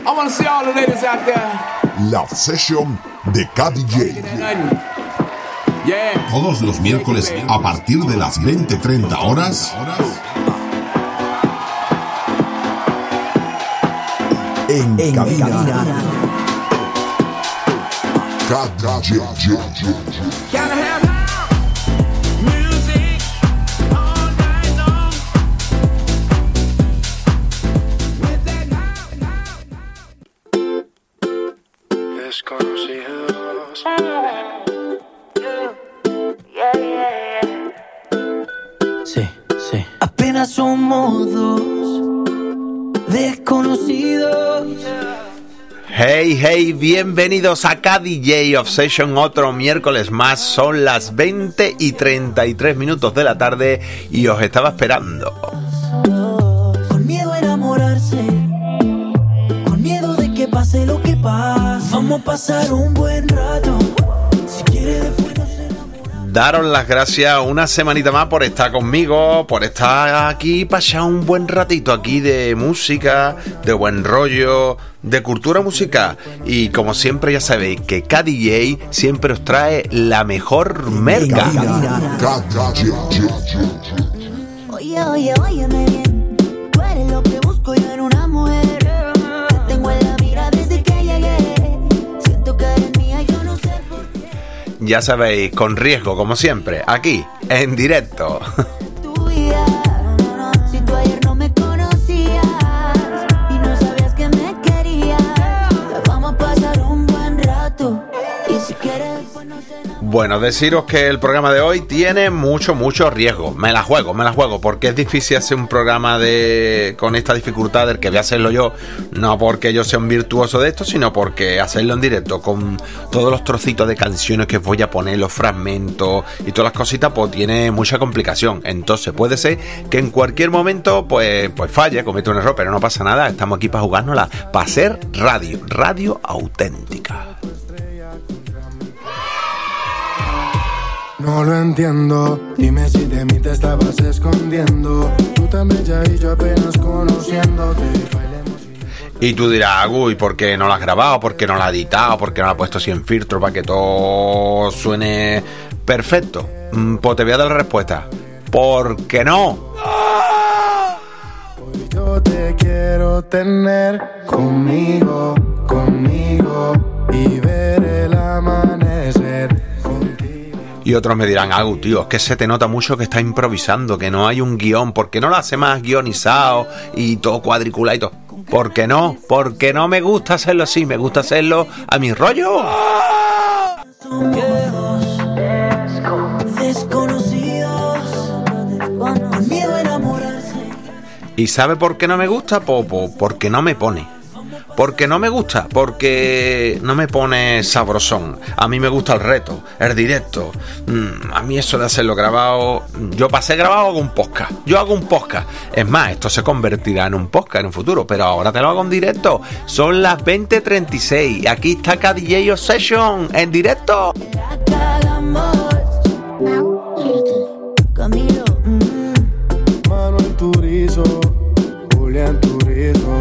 wanna see all the ladies out there. La Obsession de KDJ. Yeah. Todos los miércoles a partir de las 20:30 horas. En cabina. KDJ. Gotta have music all night long. With that now. Desconocidos. Sí. Apenas somos dos desconocidos. Hey, bienvenidos a KDJ Obsession, otro miércoles más. Son las 20:33 de la tarde y os estaba esperando. Con miedo a enamorarse, con miedo de que pase lo que pase. Vamos a pasar un buen rato. Si quiere después nos enamoramos. Daros las gracias una semanita más por estar conmigo, por estar aquí, pasar un buen ratito aquí de música, de buen rollo, de cultura musical. Y como siempre ya sabéis que KDJ siempre os trae la mejor merca. Óyeme bien, tú eres lo que busco yo en una mujer. Te tengo en la mira desde que llegué. Siento que eres mía, yo no sé por qué. Ya sabéis, con riesgo como siempre, aquí, en directo. Tu vida, no, si tú ayer no me conocías y no sabías que me querías, vamos a pasar un buen rato. Y si quieres después nos enamoramos. Bueno, deciros que el programa de hoy tiene mucho riesgo. Me la juego, porque es difícil hacer un programa con esta dificultad del que voy a hacerlo yo, no porque yo sea un virtuoso de esto, sino porque hacerlo en directo con todos los trocitos de canciones que voy a poner, los fragmentos y todas las cositas, pues tiene mucha complicación. Entonces puede ser que en cualquier momento pues falle, cometa un error, pero no pasa nada. Estamos aquí para jugárnosla, para hacer radio auténtica. No lo entiendo, dime si de mí te estabas escondiendo. Tú tan bella y yo apenas conociéndote. Y tú dirás, uy, ¿por qué no la has grabado? ¿Por qué no la has editado? ¿Por qué no la has puesto sin filtro para que todo suene perfecto? Pues te voy a dar la respuesta. ¿Por qué no? Hoy yo te quiero tener conmigo y ver el amanecer. Y otros me dirán, tío, es que se te nota mucho que estás improvisando, que no hay un guión. ¿Por qué no lo hace más guionizado y todo cuadriculado y todo? ¿Por qué no? Porque no me gusta hacerlo así, me gusta hacerlo a mi rollo. Desconocidos, con miedo a enamorarse. ¿Y sabe por qué no me gusta? Porque no me pone. Porque no me gusta, porque no me pone sabrosón. A mí me gusta el reto, el directo. A mí eso de hacerlo grabado... Yo pasé grabado, hago un podcast. Yo hago un podcast. Es más, esto se convertirá en un podcast en un futuro, pero ahora te lo hago en directo. Son las 20:36. Aquí está KDJ Obsession en directo. Camilo, Manuel Turizo, Julián Turizo.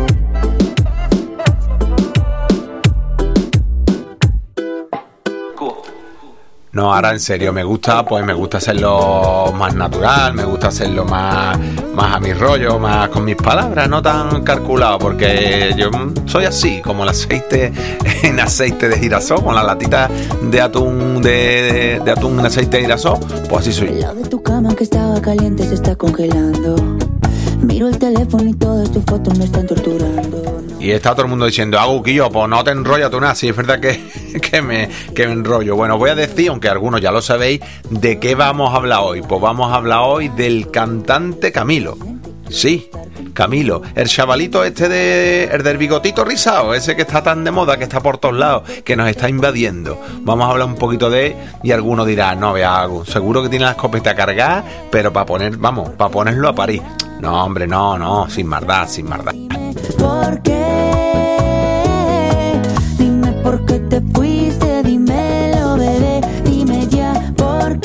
No, ahora en serio, me gusta hacerlo más natural, me gusta hacerlo más a mi rollo, más con mis palabras, no tan calculado, porque yo soy así, como el aceite en aceite de girasol, con la latita de atún de atún en aceite de girasol, pues así soy. el lado de tu cama que estaba caliente se está congelando. Miro el teléfono y todas tus fotos me están torturando. Y está todo el mundo diciendo, Guillo, pues no te enrollas tú nada. Sí, es verdad que me enrollo. Bueno, voy a decir, aunque algunos ya lo sabéis, de qué vamos a hablar hoy. Pues vamos a hablar hoy del cantante Camilo. Sí, Camilo, el chavalito el del bigotito rizado, ese que está tan de moda, que está por todos lados, que nos está invadiendo. Vamos a hablar un poquito de él y algunos dirán, no, vea algo, seguro que tiene la escopeta cargada, pero para ponerlo a París. No, hombre, no, sin maldad. ¿Por qué? Dime por qué te fuiste, dímelo, bebé, dime ya, ¿por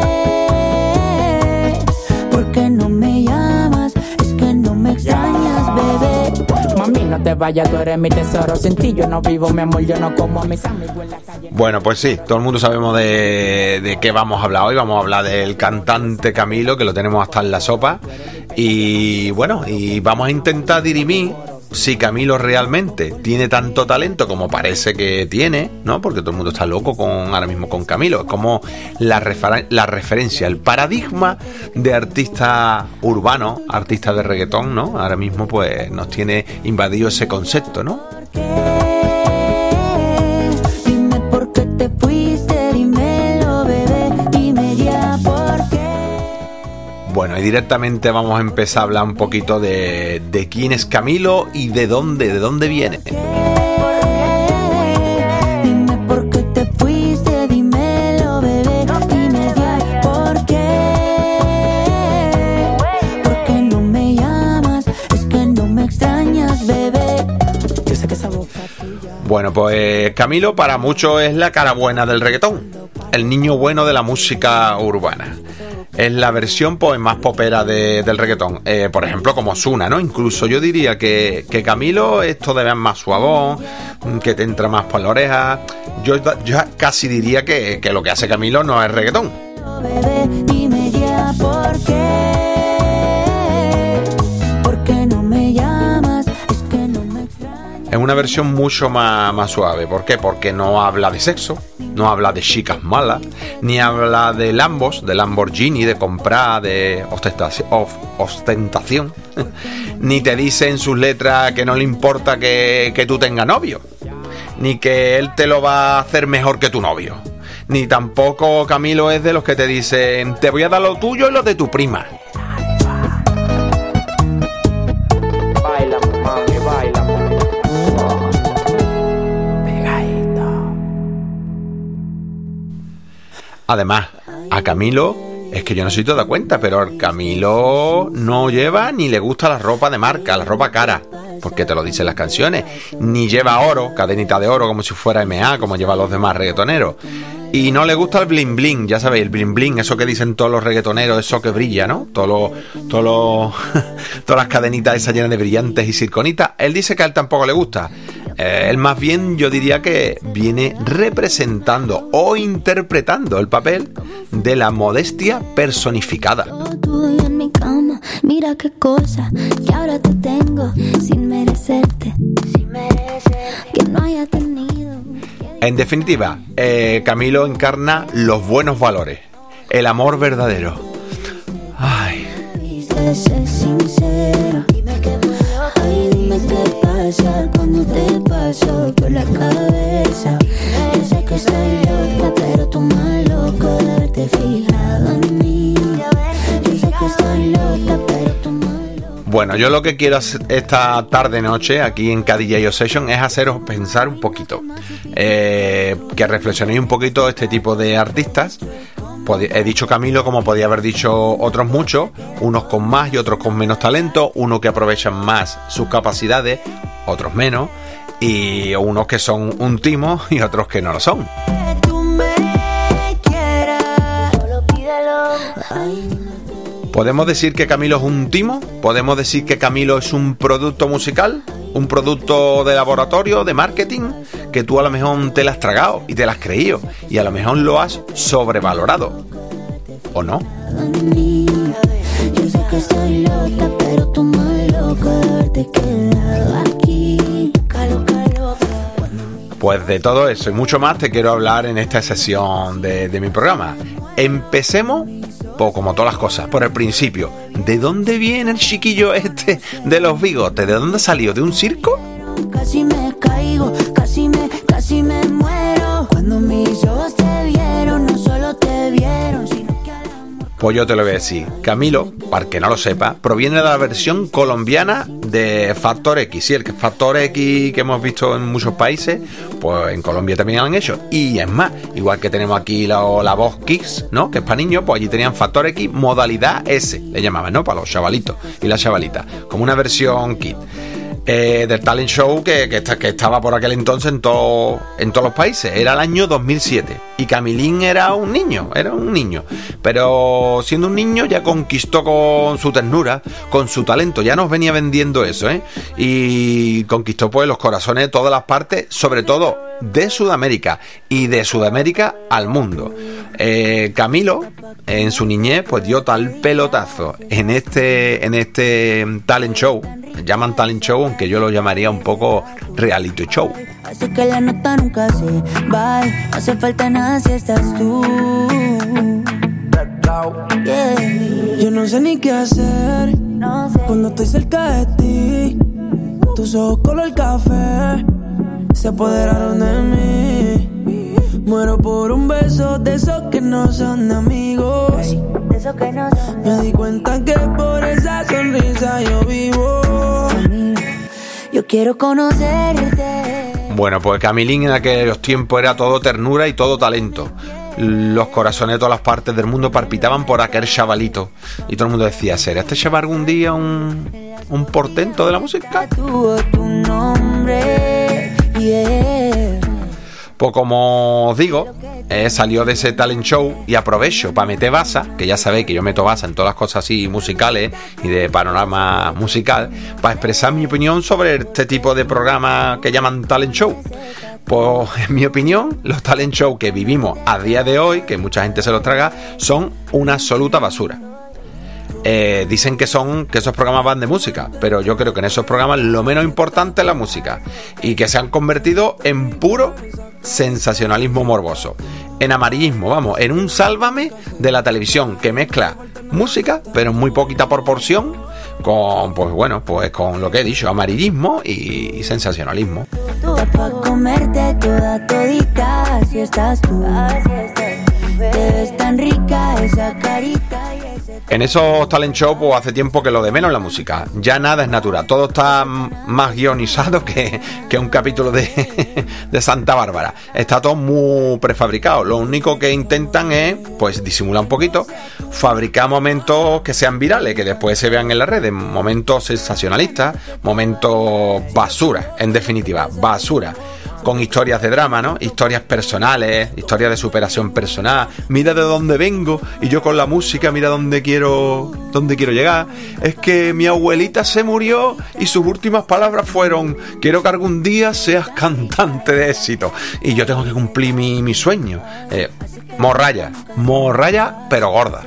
qué? ¿Por qué no me llamas? Es que no me extrañas, bebé. Mami, no te vayas, tú eres mi tesoro. Sin ti yo no vivo, mi amor, yo no como a mis amigos en la calle. Bueno, pues sí, todo el mundo sabemos de qué vamos a hablar hoy. Vamos a hablar del cantante Camilo, que lo tenemos hasta en la sopa. Y bueno, y vamos a intentar dirimir si Camilo realmente tiene tanto talento como parece que tiene, ¿no? Porque todo el mundo está loco ahora mismo con Camilo. Es como la referencia, el paradigma de artista urbano, artista de reggaetón, ¿no? Ahora mismo pues nos tiene invadido ese concepto, ¿no? Dime por qué te fuiste, dímelo, bebé, dime ya por qué. Bueno, y directamente vamos a empezar a hablar un poquito de quién es Camilo y de dónde viene. Dime por qué te fuiste, dímelo, bebé, dime ya por qué. ¿Por qué no me llamas? Es que no me extrañas, bebé. Yo sé que esa boca tuya. Bueno, pues Camilo para muchos es la cara buena del reggaetón, el niño bueno de la música urbana. Es la versión pues más popera del reggaetón, por ejemplo como Ozuna, ¿no? Incluso yo diría que Camilo es todavía más suavón, que te entra más por la oreja. Yo casi diría que lo que hace Camilo no es reggaetón. Bebé, dime ya por qué. ¿Por qué no me llamas? Es que no me extrañas. Es una versión mucho más suave. ¿Por qué? Porque no habla de sexo, no habla de chicas malas, ni habla de Lambos, de Lamborghini, de comprar, de ostentación, ni te dice en sus letras que no le importa que tú tengas novio, ni que él te lo va a hacer mejor que tu novio, ni tampoco Camilo es de los que te dicen te voy a dar lo tuyo y lo de tu prima. Baila, mami, baila. Además, a Camilo, es que yo no soy toda cuenta, pero a Camilo no lleva ni le gusta la ropa de marca, la ropa cara, porque te lo dicen las canciones, ni lleva oro, cadenita de oro como si fuera M.A., como llevan los demás reggaetoneros. Y no le gusta el bling bling, ya sabéis, el bling bling, eso que dicen todos los reggaetoneros, eso que brilla, ¿no? Todas las cadenitas esas llenas de brillantes y circonitas. Él dice que a él tampoco le gusta. Él más bien yo diría que viene representando o interpretando el papel de la modestia personificada. Todo tuyo en mi cama, mira qué cosa que ahora te tengo sin merecerte, que no haya tenido. En definitiva, Camilo encarna los buenos valores, el amor verdadero. Ay. Sé sincero, ay, dime qué pasa cuando te paso por la cabeza. Yo sé que estoy loca, pero tú más loco de haberte fijado en mí. Yo sé que estoy loca, pero tú más loca. Bueno, yo lo que quiero esta tarde-noche aquí en Cadillero Session es haceros pensar un poquito, que reflexionéis un poquito este tipo de artistas. He dicho Camilo como podía haber dicho otros muchos, unos con más y otros con menos talento, unos que aprovechan más sus capacidades, otros menos, y unos que son un timo y otros que no lo son. Tú me quieras, solo pídelo. Ay, ¿Podemos decir que Camilo es un timo? ¿Podemos decir que Camilo es un producto musical? ¿Un producto de laboratorio, de marketing? Que tú a lo mejor te lo has tragado y te lo has creído y a lo mejor lo has sobrevalorado. ¿O no? yo sé que estoy loca, pero tú más loco de haberte quedado aquí. Loca. Pues de todo eso y mucho más te quiero hablar en esta sesión de mi programa. Empecemos, pues como todas las cosas, por el principio. ¿De dónde viene el chiquillo este de los bigotes? ¿De dónde salió? ¿De un circo? Casi me caigo, casi me muero. Cuando mis ojos te vieron, no solo te vieron, sino que al amor. Pues yo te lo voy a decir. Camilo, para que no lo sepa, proviene de la versión colombiana de Factor X. Sí, el Factor X que hemos visto en muchos países, pues en Colombia también lo han hecho. Y es más, igual que tenemos aquí la voz Kids, ¿no? Que es para niños, pues allí tenían Factor X modalidad S, le llamaban, ¿no? Para los chavalitos y las chavalitas, como una versión Kid. del talent show que estaba por aquel entonces en todos los países. Era el año 2007 y Camilín era un niño, pero siendo un niño ya conquistó con su ternura, con su talento, ya nos venía vendiendo eso, y conquistó pues los corazones de todas las partes, sobre todo de Sudamérica, y de Sudamérica al mundo. Camilo en su niñez pues dio tal pelotazo en este talent show, llaman talent show, aunque yo lo llamaría un poco reality show. Hace que la nota nunca se va, no hace falta nada si estás tú. Yeah. Yo no sé ni qué hacer cuando estoy cerca de ti. Tus ojos color café se apoderaron de mí. Muero por un beso de esos que no son amigos. Me di cuenta que por esa sonrisa yo vivo. Yo quiero conocerte. Bueno, pues Camilín en aquellos tiempos era todo ternura y todo talento. Los corazones de todas las partes del mundo palpitaban por aquel chavalito. Y todo el mundo decía, ¿será este chaval algún día un portento de la música? Tu nombre, yeah. Pues como os digo, salió de ese talent show y aprovecho para meter baza, que ya sabéis que yo meto baza en todas las cosas así musicales y de panorama musical, para expresar mi opinión sobre este tipo de programa que llaman talent show. Pues en mi opinión, los talent show que vivimos a día de hoy, que mucha gente se los traga, son una absoluta basura. Dicen que esos programas van de música, pero yo creo que en esos programas lo menos importante es la música, y que se han convertido en puro sensacionalismo morboso, en amarillismo, vamos, en un sálvame de la televisión que mezcla música, pero en muy poquita proporción, con pues con lo que he dicho, amarillismo y sensacionalismo. Pa' comerte toda todita, si estás tú. Te ves tan rica esa carita y ese... En esos talent show pues hace tiempo que lo de menos la música, ya nada es natural, todo está más guionizado que un capítulo de Santa Bárbara, está todo muy prefabricado. Lo único que intentan es pues disimular un poquito, fabricar momentos que sean virales, que después se vean en las redes, momentos sensacionalistas, momentos basura, en definitiva, basura, con historias de drama, ¿no? Historias personales, historias de superación personal. Mira de dónde vengo y yo con la música mira dónde quiero llegar. Es que mi abuelita se murió y sus últimas palabras fueron: quiero que algún día seas cantante de éxito y yo tengo que cumplir mi sueño. Morralla, pero gorda.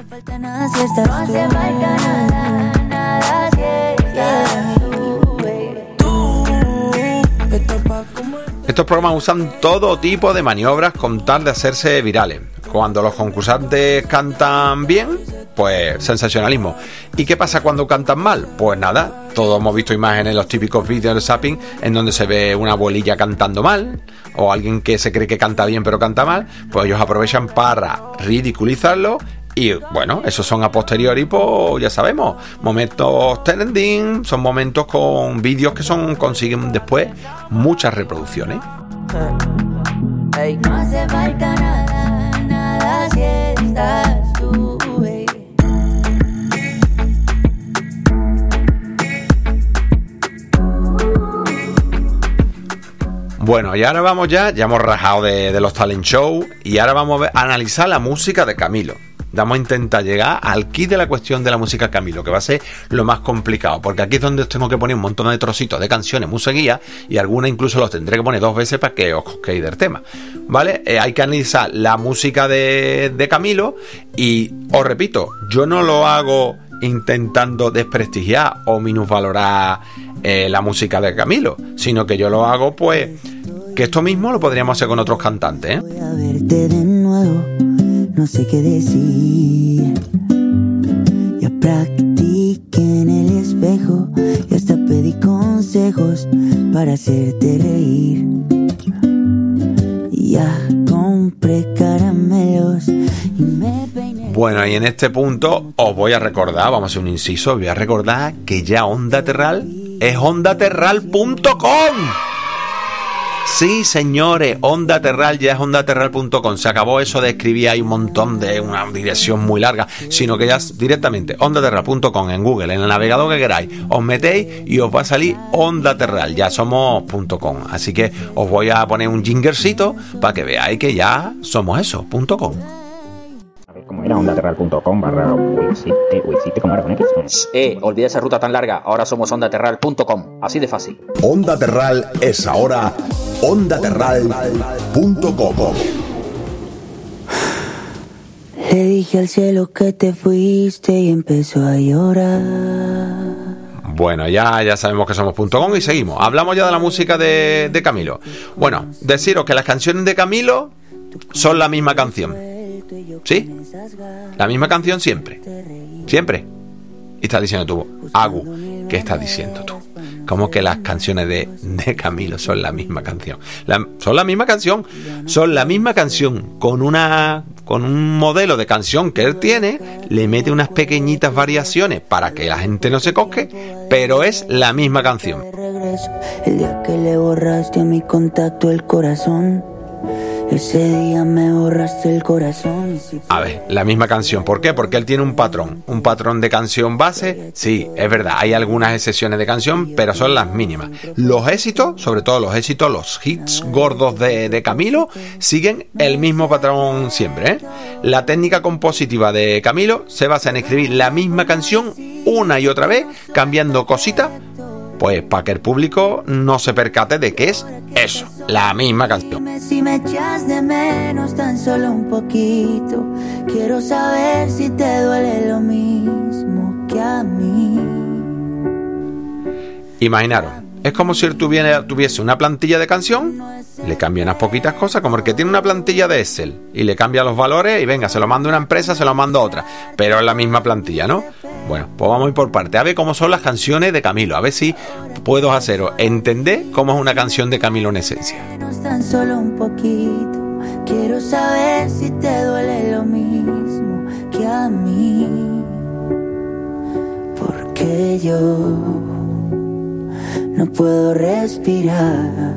Estos programas usan todo tipo de maniobras con tal de hacerse virales. Cuando los concursantes cantan bien, pues sensacionalismo. ¿Y qué pasa cuando cantan mal? Pues nada, todos hemos visto imágenes, los típicos vídeos de zapping en donde se ve una abuelilla cantando mal, o alguien que se cree que canta bien pero canta mal. Pues ellos aprovechan para ridiculizarlo. Y bueno, esos son a posteriori, pues ya sabemos, momentos trending, son momentos con vídeos que consiguen después muchas reproducciones. No hace falta nada si estás tú, baby. Bueno, y ahora vamos ya hemos rajado de los talent show, y ahora vamos a analizar la música de Camilo. Vamos a intentar llegar al quid de la cuestión de la música Camilo, que va a ser lo más complicado, porque aquí es donde os tengo que poner un montón de trocitos de canciones muy seguidas, y algunas incluso los tendré que poner 2 veces para que os cosquéis del tema, ¿vale? Hay que analizar la música de Camilo, y os repito, yo no lo hago intentando desprestigiar o minusvalorar la música de Camilo, sino que yo lo hago pues que esto mismo lo podríamos hacer con otros cantantes, ¿eh? Voy a verte de nuevo, no sé qué decir. Ya practiqué en el espejo y hasta pedí consejos para hacerte reír. Ya compré caramelos y me peiné. Bueno, y en este punto os voy a recordar, vamos a hacer un inciso, voy a recordar que ya Onda Terral es ondaterral.com. Sí, señores, Onda Terral ya es ondaterral.com. Se acabó eso de escribir ahí un montón de una dirección muy larga, sino que ya directamente ondaterral.com en Google, en el navegador que queráis, os metéis y os va a salir Onda Terral. Ya somos .com. Así que os voy a poner un jingercito para que veáis que ya somos eso, .com. A ver cómo era ondaterral.com/Wisite, ¿cómo era con X? Olvida esa ruta tan larga, ahora somos ondaterral.com, así de fácil. Onda Terral es ahora ondaterral.com. Le dije al cielo que te fuiste y empezó a llorar. Bueno, ya sabemos que somos .com y seguimos. Hablamos ya de la música de Camilo. Bueno, deciros que las canciones de Camilo son la misma canción. ¿Sí? La misma canción siempre. Siempre. Y estás diciendo tú, Agu, ¿qué estás diciendo tú? ¿Cómo que las canciones de Camilo son la misma canción? Son la misma canción. Son la misma canción con un modelo de canción que él tiene. Le mete unas pequeñitas variaciones para que la gente no se cosque, pero es la misma canción. El día que le borraste a mi contacto el corazón, ese día me borraste el corazón. A ver, la misma canción. ¿Por qué? Porque él tiene un patrón de canción base. Sí, es verdad, hay algunas excepciones de canción, pero son las mínimas. Los éxitos, sobre todo los éxitos, los hits gordos de Camilo, siguen el mismo patrón siempre, ¿eh? La técnica compositiva de Camilo se basa en escribir la misma canción una y otra vez, cambiando cositas, pues para que el público no se percate de que es eso, la misma canción. Dime si me echas de menos tan solo un poquito. Quiero saber si te duele lo mismo que a mí. Imaginaros, es como si él tuviese una plantilla de canción, le cambia unas poquitas cosas, como el que tiene una plantilla de Excel y le cambia los valores y venga, se lo manda a una empresa, se lo manda a otra, pero es la misma plantilla, ¿no? Bueno, pues vamos a ir por parte, a ver cómo son las canciones de Camilo, a ver si puedo haceros entender cómo es una canción de Camilo en esencia. Tan solo un poquito. Quiero saber si te duele lo mismo que a mí. Porque yo no puedo respirar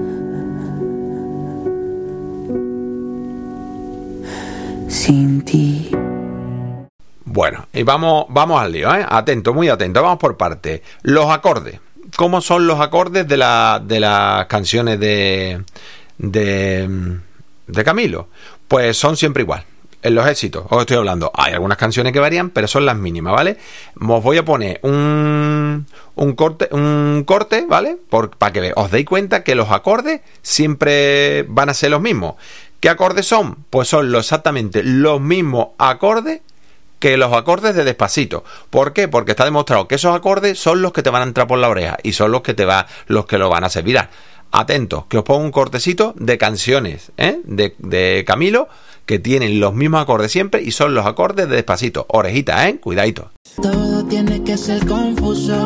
sin ti. Bueno, y vamos al lío, ¿eh? Atento, muy atento, vamos por partes. Los acordes. ¿Cómo son los acordes de las canciones de Camilo? Pues son siempre igual. En los éxitos, os estoy hablando, hay algunas canciones que varían, pero son las mínimas, ¿vale? Os voy a poner un corte, ¿vale? Para que os deis cuenta que los acordes siempre van a ser los mismos. ¿Qué acordes son? Pues son exactamente los mismos acordes que los acordes de Despacito. ¿Por qué? Porque está demostrado que esos acordes son los que te van a entrar por la oreja y son los que lo van a servir. Atentos, que os pongo un cortecito de canciones, ¿eh? de Camilo, que tienen los mismos acordes siempre y son los acordes de Despacito. Orejita, cuidadito. Todo tiene que ser confuso.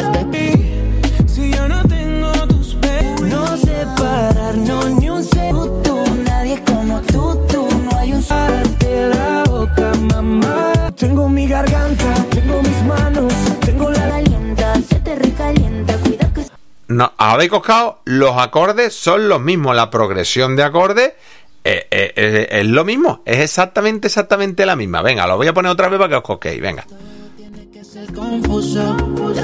Si yo no tengo tus besos, no separarnos ni un segundo. Nadie es como tú, no hay un de la boca, mamá. Tengo mi garganta, tengo mis manos, tengo la calienta, se te recalienta, cuida que... No, habéis coscado, los acordes son los mismos, la progresión de acordes es lo mismo, es exactamente la misma. Venga, lo voy a poner otra vez para que os cosquéis, venga. Tiene que ser confuso.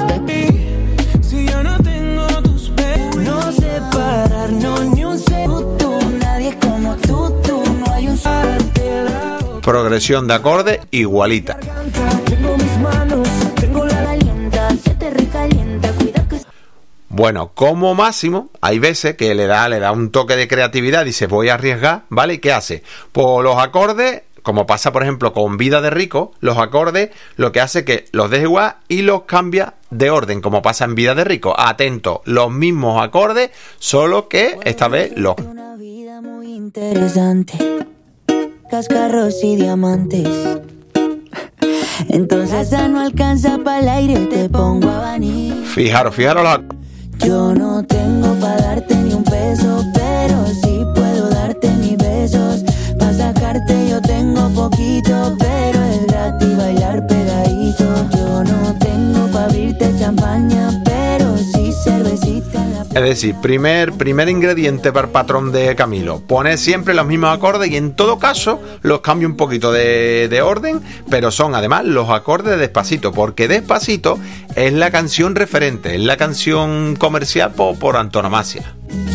Si yo no tengo tus besos, no separarnos ni un segundo. Nadie es como tú, no hay un progresión de acordes igualita. Tengo mis manos, tengo la calienta, se te recalienta, cuida que... Bueno, como máximo, hay veces que le da un toque de creatividad, dice voy a arriesgar, ¿vale? ¿Y qué hace? Pues los acordes, como pasa por ejemplo con Vida de Rico, los acordes lo que hace es que los deja igual y los cambia de orden, como pasa en Vida de Rico. Atento, los mismos acordes, solo que esta vez los... Una vida muy interesante, cascarros y diamantes. Entonces ya no alcanza para el aire, te pongo abanico. Fijaros los... Yo no tengo para darte ni un peso, pero sí puedo darte mis besos. Pa' sacarte yo tengo poquito, pero es gratis bailar pegadito. Yo no tengo para abrirte champaña, pero sí cervecita en la... Es decir, primer ingrediente para el patrón de Camilo, poner siempre los mismos acordes y en todo caso los cambio un poquito de orden, pero son además los acordes de Despacito, porque Despacito es la canción referente, es la canción comercial por antonomasia.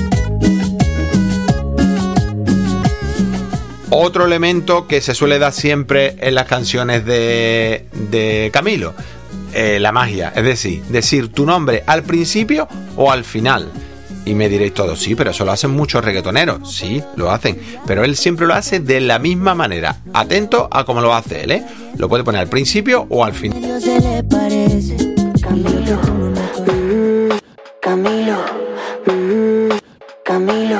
Otro elemento que se suele dar siempre en las canciones de Camilo, la magia, es decir tu nombre al principio o al final. Y me diréis todos, sí, pero eso lo hacen muchos reggaetoneros. Sí, lo hacen, pero él siempre lo hace de la misma manera. Atento a cómo lo hace él, ¿eh? Lo puede poner al principio o al final. Se le parece Camilo, Camilo, Camilo,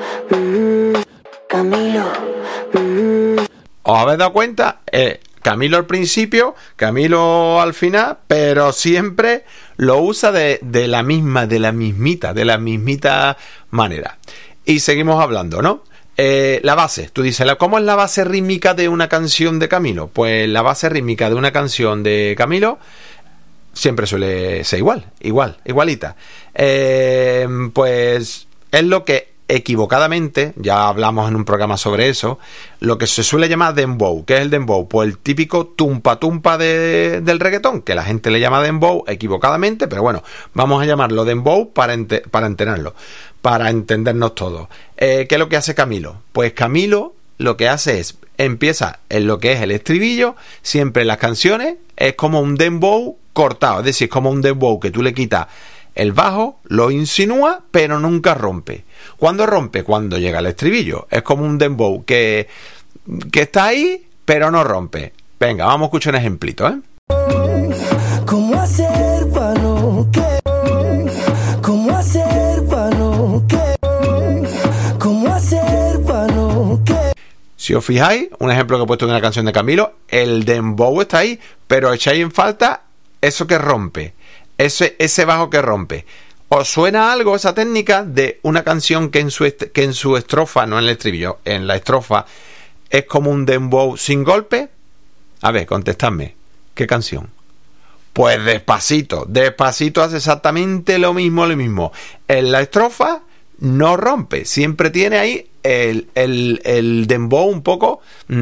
Camilo. ¿Os habéis dado cuenta? Camilo al principio, Camilo al final, pero siempre lo usa de la mismita manera. Y seguimos hablando, ¿no? La base, tú dices, ¿cómo es la base rítmica de una canción de Camilo? Pues la base rítmica de una canción de Camilo siempre suele ser igualita. Pues es lo que equivocadamente, ya hablamos en un programa sobre eso, lo que se suele llamar dembow. ¿Qué es el dembow? Pues el típico tumpa del reggaetón, que la gente le llama dembow equivocadamente, pero bueno, vamos a llamarlo dembow para entenderlo, para entendernos todos. ¿Qué es lo que hace Camilo? Pues Camilo lo que hace es, empieza en lo que es el estribillo, siempre en las canciones, es como un dembow cortado, es decir, como un dembow que tú le quitas el bajo, lo insinúa, pero nunca rompe. ¿Cuándo rompe? Cuando llega el estribillo. Es como un dembow que está ahí, pero no rompe. Venga, vamos a escuchar un ejemplito, ¿eh? ¿Cómo hacer para no que? ¿Cómo hacer para no que? ¿Cómo hacer para no que? Si os fijáis, un ejemplo que he puesto en una canción de Camilo, el dembow está ahí, pero echáis en falta eso que rompe. Ese bajo que rompe. ¿Os suena algo esa técnica de una canción que en su estrofa, no en el estribillo, en la estrofa, es como un dembow sin golpe? A ver, contestadme. ¿Qué canción? Pues Despacito. Despacito hace exactamente lo mismo. En la estrofa no rompe. Siempre tiene ahí el dembow un poco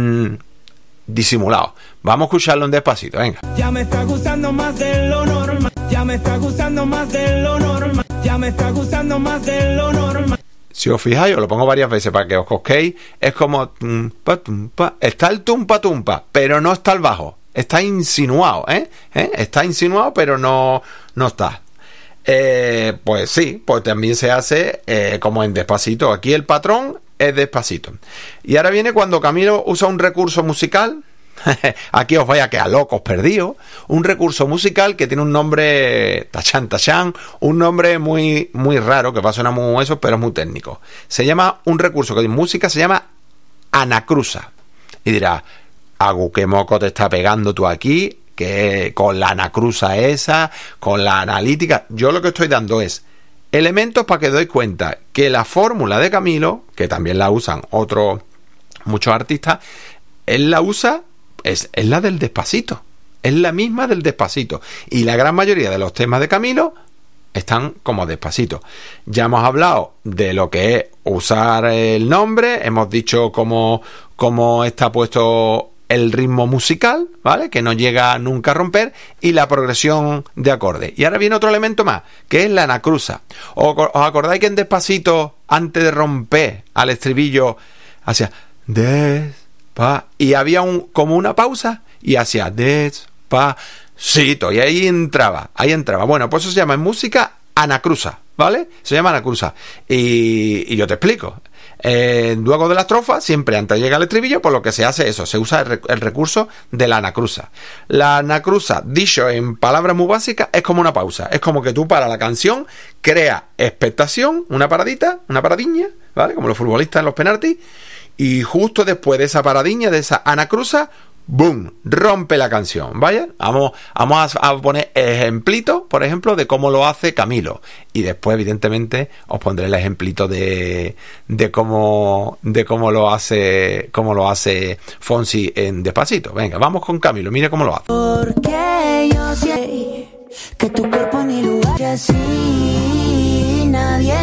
disimulado. Vamos a escucharlo en Despacito, venga. Ya me está gustando más de lo normal. Ya me está gustando más de lo normal. Ya me está gustando más de lo normal. Si os fijáis, os lo pongo varias veces para que os cosquéis. Es como tumpa. Está el tumpa, pero no está el bajo. Está insinuado, ¿eh? Está insinuado, pero no está. Pues sí, pues también se hace como en Despacito. Aquí el patrón es Despacito. Y ahora viene cuando Camilo usa un recurso musical. Aquí os vais a quedar locos perdidos. Un recurso musical que tiene un nombre tachán, un nombre muy, muy raro, que va a sonar muy eso, pero es muy técnico. Se llama, un recurso que en música se llama anacruza. Y dirás, Agu, qué moco te está pegando tú aquí, que con la anacruza esa, con la analítica. Yo lo que estoy dando es elementos para que os dois cuenta que la fórmula de Camilo, que también la usan muchos artistas, él la usa. Es la del Despacito, es la misma del Despacito, y la gran mayoría de los temas de Camilo están como Despacito. Ya hemos hablado de lo que es usar el nombre, hemos dicho cómo está puesto el ritmo musical, ¿vale? Que no llega nunca a romper, y la progresión de acordes. Y ahora viene otro elemento más, que es la anacruza. ¿Os acordáis que en Despacito, antes de romper al estribillo, hacía y había como una pausa y hacía despacito y ahí entraba? Bueno, pues eso se llama en música anacruza, ¿vale? Se llama anacruza y yo te explico. Luego de la estrofa, siempre antes de llegar al estribillo, por lo que se hace eso, se usa el recurso de la anacruza. La anacruza, dicho en palabras muy básicas, es como una pausa. Es como que tú para la canción creas expectación, una paradiña, ¿vale? Como los futbolistas en los penaltis. Y justo después de esa paradiña, de esa anacruza, ¡boom!, rompe la canción, ¿vaya? Vamos a poner ejemplitos, por ejemplo, de cómo lo hace Camilo. Y después, evidentemente, os pondré el ejemplito de cómo lo hace Fonsi en Despacito. Venga, vamos con Camilo, mira cómo lo hace. Porque yo sé que tu cuerpo es mi lugar, y así nadie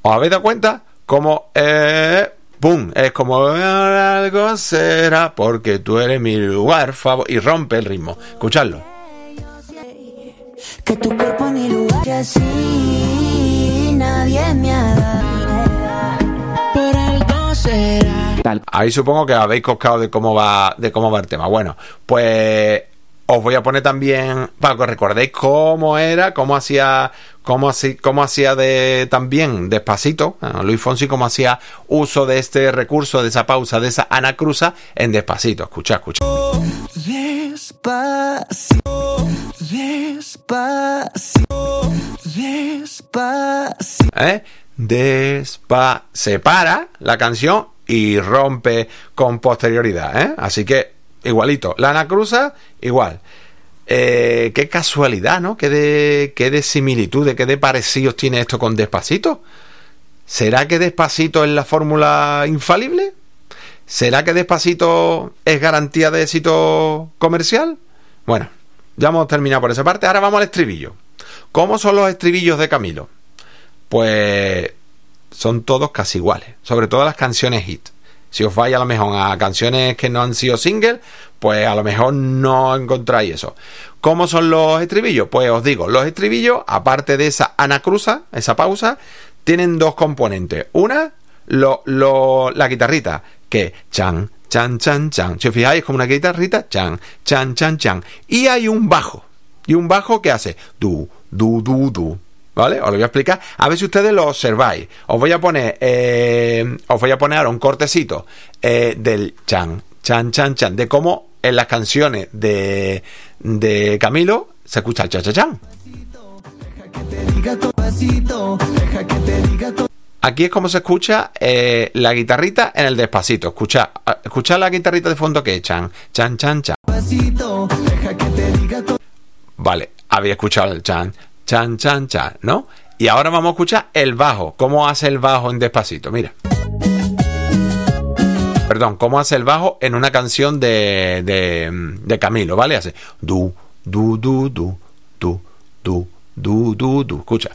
¿Os habéis dado cuenta? Como ¡pum! Es como algo será porque tú eres mi lugar favorito. Y rompe el ritmo. Escuchadlo. Que tu cuerpo es mi lugar. Y así nadie me ha dado. Por algo será. Ahí supongo que habéis coscado de cómo va el tema. Bueno, pues os voy a poner también para que recordéis cómo era, cómo hacía de también Despacito, Luis Fonsi, cómo hacía uso de este recurso, de esa pausa, de esa anacruza en Despacito. Escucha. Despacito, despacito, despacito. Se para la canción y rompe con posterioridad, así que igualito, la anacruza igual. Qué casualidad, ¿no? Qué de similitudes, qué de parecidos tiene esto con Despacito. ¿Será que Despacito es la fórmula infalible? ¿Será que Despacito es garantía de éxito comercial? Bueno, ya hemos terminado por esa parte. Ahora vamos al estribillo. ¿Cómo son los estribillos de Camilo? Pues son todos casi iguales, sobre todo las canciones hit. Si os vais a lo mejor a canciones que no han sido single, pues a lo mejor no encontráis eso. ¿Cómo son los estribillos? Pues os digo, los estribillos, aparte de esa anacruza, esa pausa, tienen dos componentes. Una, la guitarrita, que chan, chan, chan, chan. Si os fijáis, es como una guitarrita, chan, chan, chan, chan. Y hay un bajo. Y un bajo que hace du, du, du, du. ¿Vale? Os lo voy a explicar. A ver si ustedes lo observáis. Os voy a poner ahora un cortecito del chan, chan, chan, chan. De cómo en las canciones de Camilo se escucha el cha-cha-chan. Aquí es como se escucha la guitarrita en el Despacito. Escuchad la guitarrita de fondo que es chan, chan, chan, chan. Vale, habéis escuchado el chan, chan, chan, chan, ¿no? Y ahora vamos a escuchar el bajo. ¿Cómo hace el bajo en Despacito? Mira. Perdón, ¿cómo hace el bajo en una canción de Camilo? ¿Vale? Hace du, du, du, du, du, du, du, du, du. Escucha.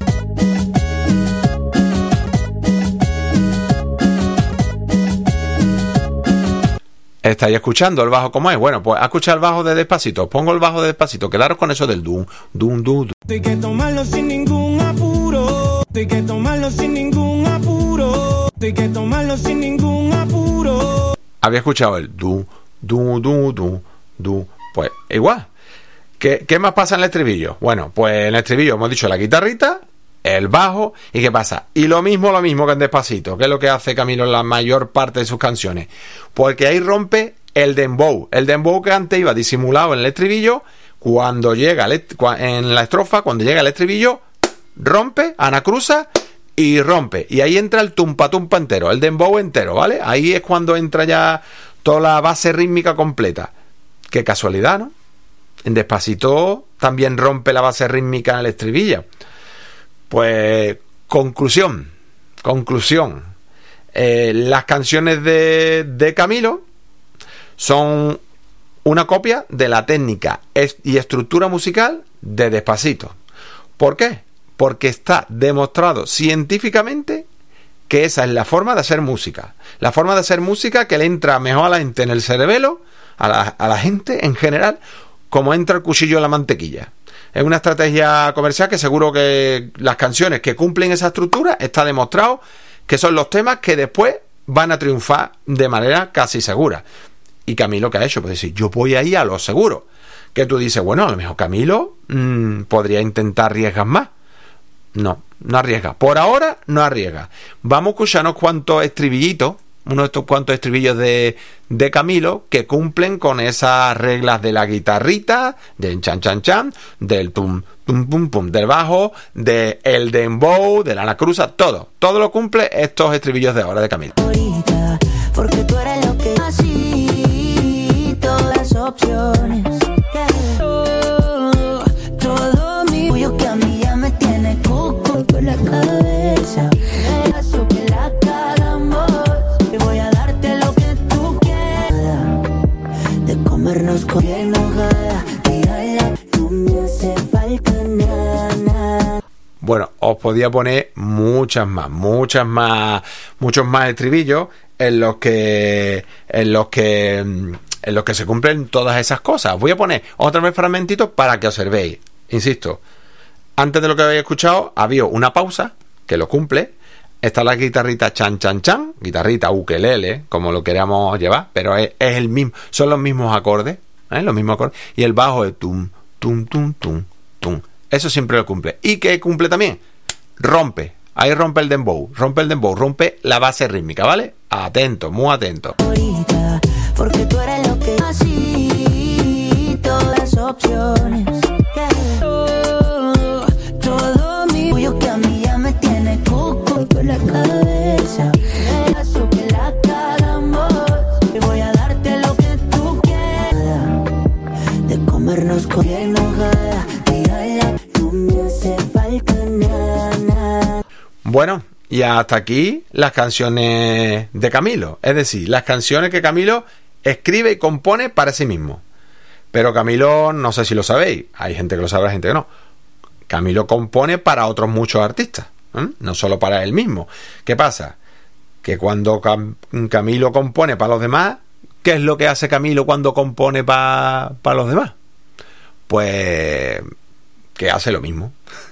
¿Estáis escuchando el bajo cómo es? Bueno, pues escucha el bajo de Despacito. Os pongo el bajo de Despacito. Quedaros con eso del dum, dum, dum, dum. Hay que tomarlo sin ningún apuro. Hay que tomarlo sin ningún apuro. Hay que tomarlo sin ningún apuro. Había escuchado el du, du, du, du, du. Pues igual. ¿Qué más pasa en el estribillo? Bueno, pues en el estribillo hemos dicho la guitarrita, el bajo. ¿Y qué pasa? Y lo mismo que en Despacito. ¿Qué es lo que hace Camilo en la mayor parte de sus canciones? Porque ahí rompe el dembow. El dembow que antes iba disimulado en el estribillo, cuando llega en la estrofa, cuando llega el estribillo, rompe, anacruza y rompe. Y ahí entra el tumpa tumpa entero, el dembow entero, ¿vale? Ahí es cuando entra ya toda la base rítmica completa. Qué casualidad, ¿no? En Despacito también rompe la base rítmica en el estribillo. Pues, conclusión. Las canciones de Camilo son una copia de la técnica y estructura musical de Despacito. ¿Por qué? Porque está demostrado científicamente que esa es la forma de hacer música. La forma de hacer música que le entra mejor a la gente en el cerebelo, a la gente en general, como entra el cuchillo en la mantequilla. Es una estrategia comercial que seguro que las canciones que cumplen esa estructura está demostrado que son los temas que después van a triunfar de manera casi segura. Y Camilo, ¿qué ha hecho? Pues decir, yo voy ahí a lo seguro. Que tú dices, bueno, a lo mejor Camilo podría intentar arriesgar más. No arriesga. Por ahora no arriesga. Vamos a escuchar unos cuantos estribillitos, unos de estos cuantos estribillos de Camilo que cumplen con esas reglas de la guitarrita, del chan chan chan, del tum tum pum pum, del bajo, del dembow, de la anacruza, todo lo cumple estos estribillos de ahora de Camilo. Porque tú eres lo que así, todas las opciones. Todo mi tuyo que a mí ya me tiene coco por la cabeza. Eso que la cagamos. Y voy a darte lo que tú quieras. De comernos con enojada. No me hace falta nada. Bueno, os podía poner muchos más estribillos en los que se cumplen todas esas cosas. Voy a poner otra vez fragmentitos para que observéis. Insisto, antes de lo que habéis escuchado había una pausa que lo cumple. Está la guitarrita chan chan chan, guitarrita ukelele, como lo queramos llevar, pero es el mismo, son los mismos acordes, los mismos acordes, y el bajo es tum tum tum tum tum. Eso siempre lo cumple. ¿Y qué cumple también? Rompe. Ahí rompe el dembow, rompe la base rítmica, ¿vale? Atento, muy atento. Porque tú eres lo que así, todas las opciones. Todo mi tuyo que a mí ya me tiene coco por la cabeza. Eso que la cagamos. Y voy a darte lo que tú quieras. De comernos con piel mojada. Mírala, no me hace falta nada. Bueno, y hasta aquí las canciones de Camilo. Es decir, las canciones que Camilo escribe y compone para sí mismo. Pero Camilo, no sé si lo sabéis, hay gente que lo sabe, hay gente que no. Camilo compone para otros muchos artistas, no solo para él mismo. ¿Qué pasa? Que cuando Camilo compone para los demás, ¿qué es lo que hace Camilo cuando compone para los demás? Pues que hace lo mismo.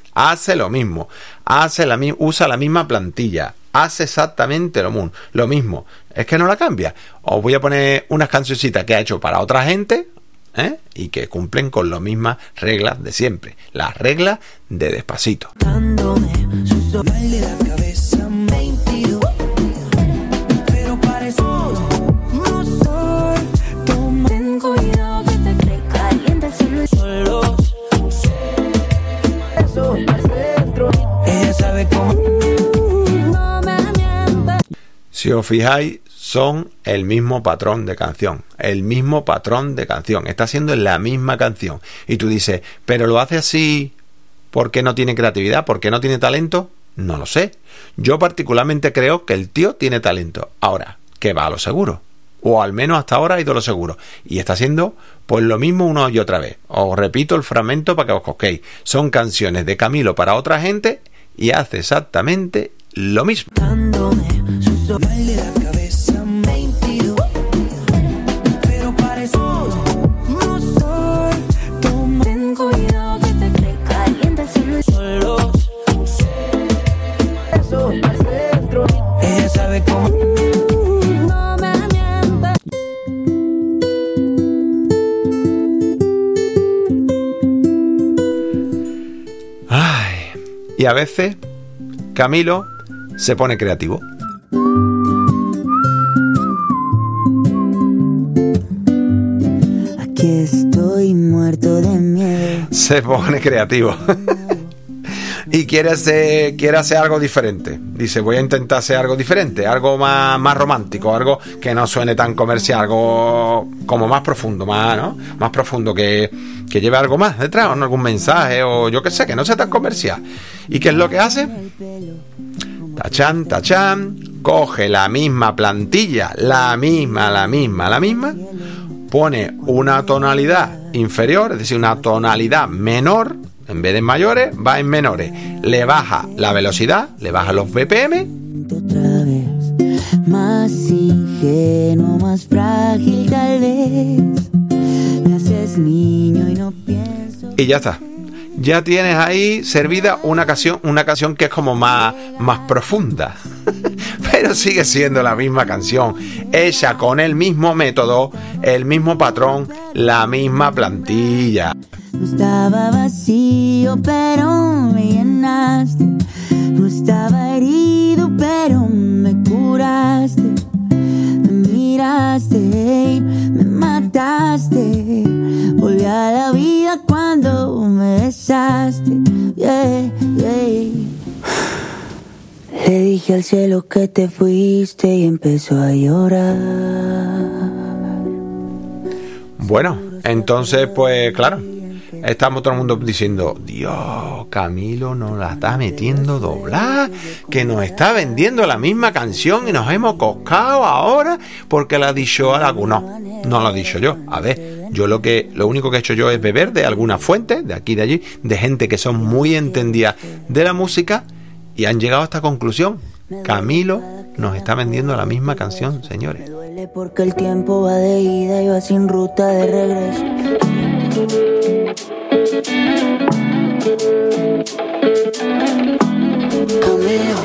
Usa la misma plantilla, hace exactamente lo mismo. Es que no la cambia. Os voy a poner unas cancioncitas que ha hecho para otra gente, y que cumplen con las mismas reglas de siempre, las reglas de Despacito. Si os fijáis, son el mismo patrón de canción. Está haciendo la misma canción. Y tú dices, pero lo hace así porque no tiene creatividad, porque no tiene talento. No lo sé. Yo particularmente creo que el tío tiene talento. Ahora, que va a lo seguro. O al menos hasta ahora ha ido a lo seguro. Y está haciendo pues lo mismo una y otra vez. Os repito el fragmento para que os cosquéis. Son canciones de Camilo para otra gente y hace exactamente lo mismo. Y a veces Camilo se pone creativo. Aquí estoy muerto de miedo. Se pone creativo. Y quiere hacer algo diferente. Dice, voy a intentar hacer algo diferente, algo más romántico, algo que no suene tan comercial, algo como más profundo, más profundo, que lleve algo más detrás, ¿no? Algún mensaje o yo qué sé, que no sea tan comercial. ¿Y qué es lo que hace? Tachán, coge la misma plantilla, la misma, pone una tonalidad inferior, es decir, una tonalidad menor. En vez de mayores, va en menores. Le baja la velocidad, le baja los BPM. Otra vez, más ingenuo, más frágil tal vez. Me haces niño y no pienso. Y ya está. Ya tienes ahí servida una canción que es como más profunda. Pero sigue siendo la misma canción, hecha con el mismo método, el mismo patrón, la misma plantilla. No estaba vacío, pero me llenaste. No estaba herido, pero me curaste. Me miraste, me mataste. Volví a la vida cuando me besaste. Yeah. Le dije al cielo que te fuiste y empezó a llorar. Bueno, entonces pues claro, estamos todo el mundo diciendo, Dios, Camilo nos la está metiendo doblada, que nos está vendiendo la misma canción y nos hemos coscado ahora porque la ha dicho alguno. No lo he dicho yo. A ver, Yo lo único que he hecho yo es beber de algunas fuentes, de aquí y de allí, de gente que son muy entendidas de la música y han llegado a esta conclusión. Camilo nos está vendiendo la misma canción, señores. Me duele porque el tiempo va de ida y va sin ruta de regreso. Camilo,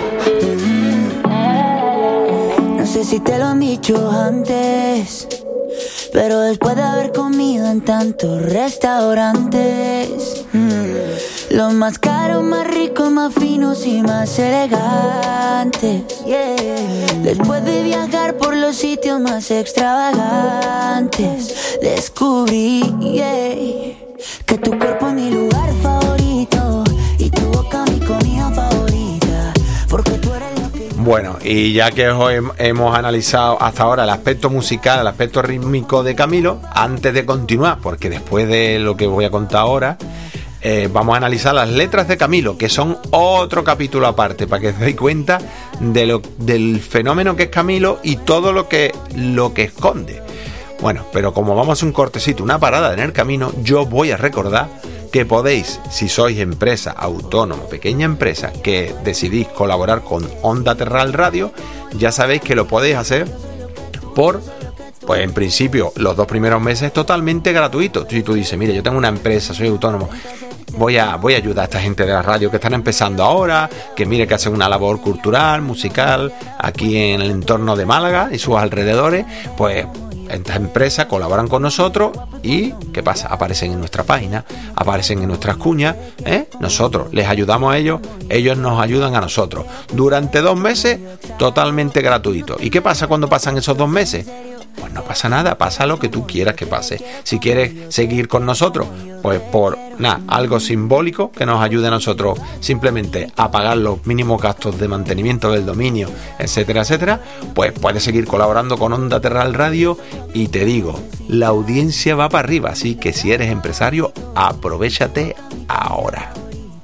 no sé si te lo han dicho antes, pero después de haber comido en tantos restaurantes, los más caros, más ricos, más finos y más elegantes, después de viajar por los sitios más extravagantes, descubrí que tu cuerpo es mi lugar favorito y tu boca mi comida favorita, porque tú eres lo que... Bueno, y ya que hoy hemos analizado hasta ahora el aspecto musical, el aspecto rítmico de Camilo, antes de continuar, porque después de lo que voy a contar ahora, vamos a analizar las letras de Camilo, que son otro capítulo aparte, para que os deis cuenta del fenómeno que es Camilo y todo lo que esconde. Bueno, pero como vamos a hacer un cortecito, una parada en el camino, yo voy a recordar que podéis, si sois empresa, autónomo, pequeña empresa, que decidís colaborar con Onda Terral Radio, ya sabéis que lo podéis hacer por, pues en principio, los 2 primeros meses totalmente gratuitos. Si tú dices, mire, yo tengo una empresa, soy autónomo, voy a ayudar a esta gente de la radio que están empezando ahora, que mire que hacen una labor cultural, musical, aquí en el entorno de Málaga y sus alrededores, pues estas empresas colaboran con nosotros y ¿qué pasa? Aparecen en nuestra página, aparecen en nuestras cuñas, nosotros les ayudamos a ellos nos ayudan a nosotros. Durante 2 meses totalmente gratuito. ¿Y qué pasa cuando pasan esos 2 meses? Pues no pasa nada, pasa lo que tú quieras que pase. Si quieres seguir con nosotros, pues por algo simbólico que nos ayude a nosotros simplemente a pagar los mínimos gastos de mantenimiento del dominio, etcétera, etcétera, pues puedes seguir colaborando con Onda Terral Radio y te digo, la audiencia va para arriba, así que si eres empresario, aprovéchate ahora.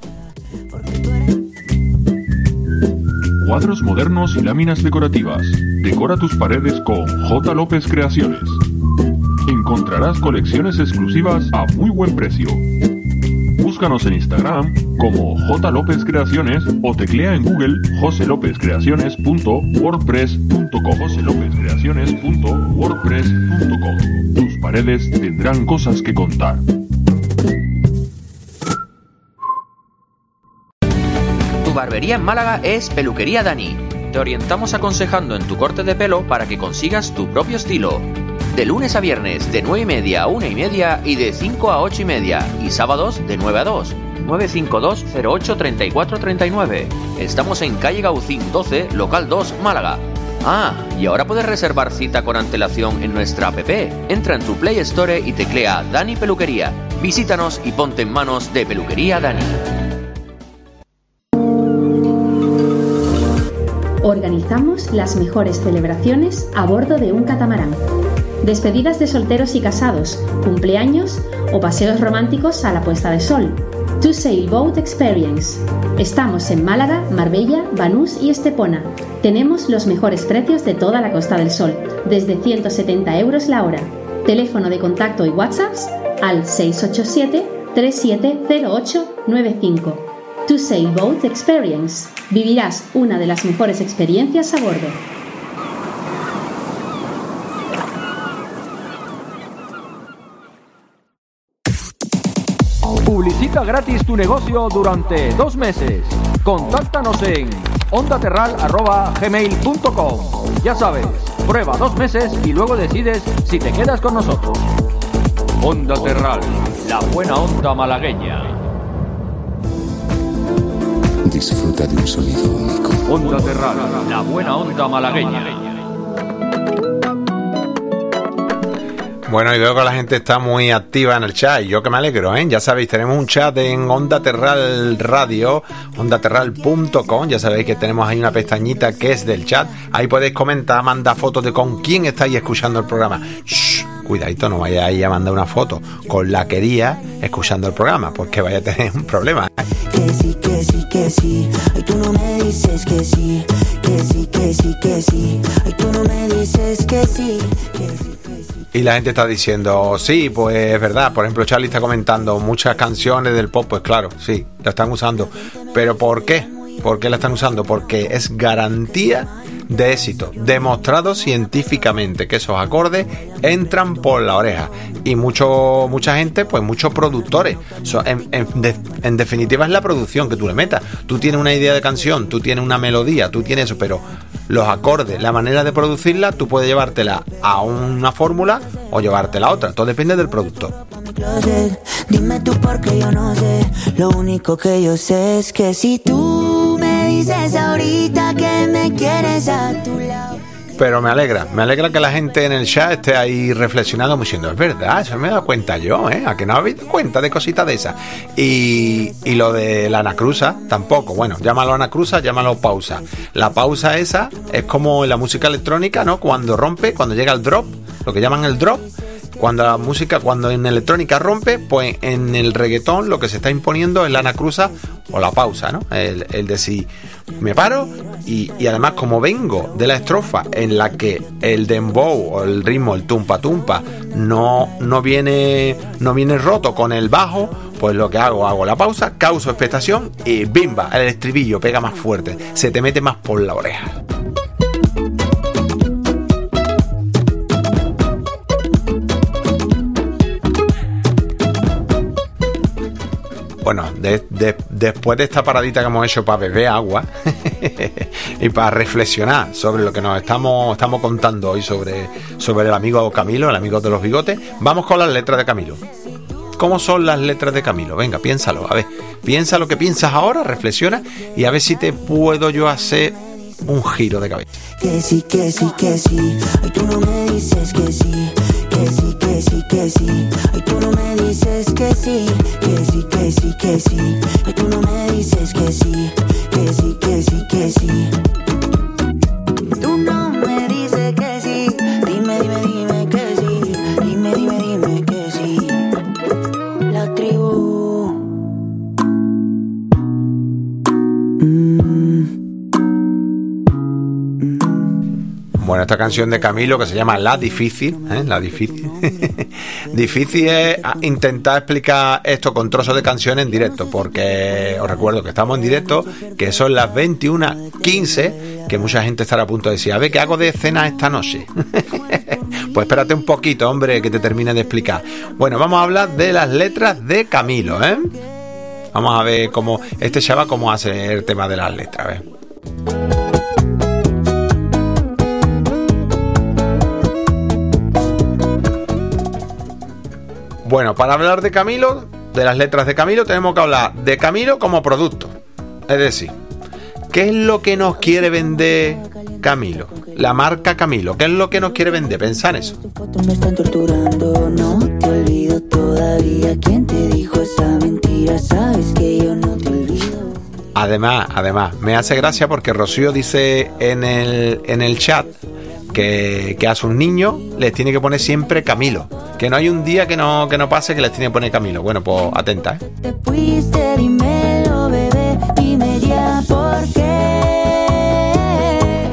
Cuadros modernos y láminas decorativas. Decora tus paredes con J. López Creaciones. Encontrarás colecciones exclusivas a muy buen precio. Búscanos en Instagram como J. López Creaciones o teclea en Google joselopezcreaciones.wordpress.com. joselopezcreaciones.wordpress.com. Tus paredes tendrán cosas que contar. Barbería en Málaga es Peluquería Dani. Te orientamos aconsejando en tu corte de pelo para que consigas tu propio estilo. De lunes a viernes de 9:30 a 1:30 y de 5 a 8:30 y sábados de 9 a 2. 952 08 34 39. Estamos en calle Gaucín 12, local 2, Málaga. Y ahora puedes reservar cita con antelación en nuestra app. Entra en tu Play Store y teclea Dani Peluquería. Visítanos y ponte en manos de Peluquería Dani. Organizamos las mejores celebraciones a bordo de un catamarán. Despedidas de solteros y casados, cumpleaños o paseos románticos a la puesta de sol. To Sailboat Experience. Estamos en Málaga, Marbella, Banús y Estepona. Tenemos los mejores precios de toda la Costa del Sol, desde 170 euros la hora. Teléfono de contacto y WhatsApps al 687 370895. To Sailboat Experience. Vivirás una de las mejores experiencias a bordo. Publicita gratis tu negocio durante 2 meses. Contáctanos en ondaterral@gmail.com. Ya sabes, prueba 2 meses y luego decides si te quedas con nosotros. Onda Terral, la buena onda malagueña. Disfruta de un sonido único. Onda Terral, la buena onda malagueña. Bueno, y veo que la gente está muy activa en el chat, y yo que me alegro, ¿eh? Ya sabéis, tenemos un chat en Onda Terral Radio, ondaterral.com, ya sabéis que tenemos ahí una pestañita que es del chat, ahí podéis comentar, mandar fotos de con quién estáis escuchando el programa. Shh, cuidadito, no vayáis a mandar una foto con la quería escuchando el programa, porque vaya a tener un problema. Que sí, que sí, que sí. Ay, tú no me dices que sí. Que sí, que sí, que sí. Ay, tú no me dices que sí. Que sí, que sí. Y la gente está diciendo, sí, pues es verdad. Por ejemplo, Charlie está comentando muchas canciones del pop, pues claro, sí, la están usando. ¿Pero por qué? ¿Por qué la están usando? Porque es garantía de éxito, demostrado científicamente que esos acordes entran por la oreja. Y mucha gente, pues muchos productores, en definitiva es la producción que tú le metas. Tú tienes una idea de canción, tú tienes una melodía, tú tienes eso, pero los acordes, la manera de producirla, tú puedes llevártela a una fórmula o llevártela a otra, todo depende del productor. Dime tú porque yo no sé, lo único que yo sé es que si tú me dices ahorita que me quieres a tu lado. Pero me alegra que la gente en el chat esté ahí reflexionando, diciendo, es verdad, eso me he dado cuenta yo, ¿a que no habéis dado cuenta de cositas de esas? Y lo de la anacruza, tampoco, bueno, llámalo anacruza, llámalo pausa. La pausa esa es como en la música electrónica, ¿no? Cuando rompe, cuando llega el drop, lo que llaman el drop, cuando en electrónica rompe, pues en el reggaetón lo que se está imponiendo es la anacruza o la pausa, ¿no? El decir, me paro y además como vengo de la estrofa en la que el dembow o el ritmo, el tumpa tumpa no viene roto con el bajo, pues lo que hago la pausa, causo expectación y bimba, el estribillo pega más fuerte, se te mete más por la oreja. Bueno, después de esta paradita que hemos hecho para beber agua y para reflexionar sobre lo que nos estamos contando hoy sobre el amigo Camilo, el amigo de los bigotes, vamos con las letras de Camilo. ¿Cómo son las letras de Camilo? Venga, piénsalo, a ver, piensa lo que piensas ahora, reflexiona y a ver si te puedo yo hacer un giro de cabeza. Que sí, que sí, que sí, ay tú no me dices que sí, que sí, que sí, que sí, ay tú no me dices que sí, que sí, que sí, que sí, ay tú no me dices que sí, que sí, que sí, que sí. Tú no me dices que sí, dime, dime, dime que sí, dime, dime, dime que sí. La tribu. Bueno, esta canción de Camilo que se llama La Difícil, La Difícil. Difícil es intentar explicar esto con trozos de canciones en directo, porque os recuerdo que estamos en directo, que son las 21:15, que mucha gente estará a punto de decir, a ver, ¿qué hago de cena esta noche? Pues espérate un poquito, hombre, que te termine de explicar. Bueno, vamos a hablar de las letras de Camilo, Vamos a ver cómo este chaval cómo hace el tema de las letras, Bueno, para hablar de Camilo, de las letras de Camilo, tenemos que hablar de Camilo como producto. Es decir, ¿qué es lo que nos quiere vender Camilo? La marca Camilo, ¿qué es lo que nos quiere vender? Pensá en eso. Me están torturando, no te olvido todavía. ¿Quién te dijo esa mentira? Sabes que yo no te olvido. Además, me hace gracia porque Rocío dice en el chat que a sus niños les tiene que poner siempre Camilo, que no hay un día que no pase que les tiene que poner Camilo. Bueno, pues atenta, Te fuiste, dímelo, bebé, dime ya por qué.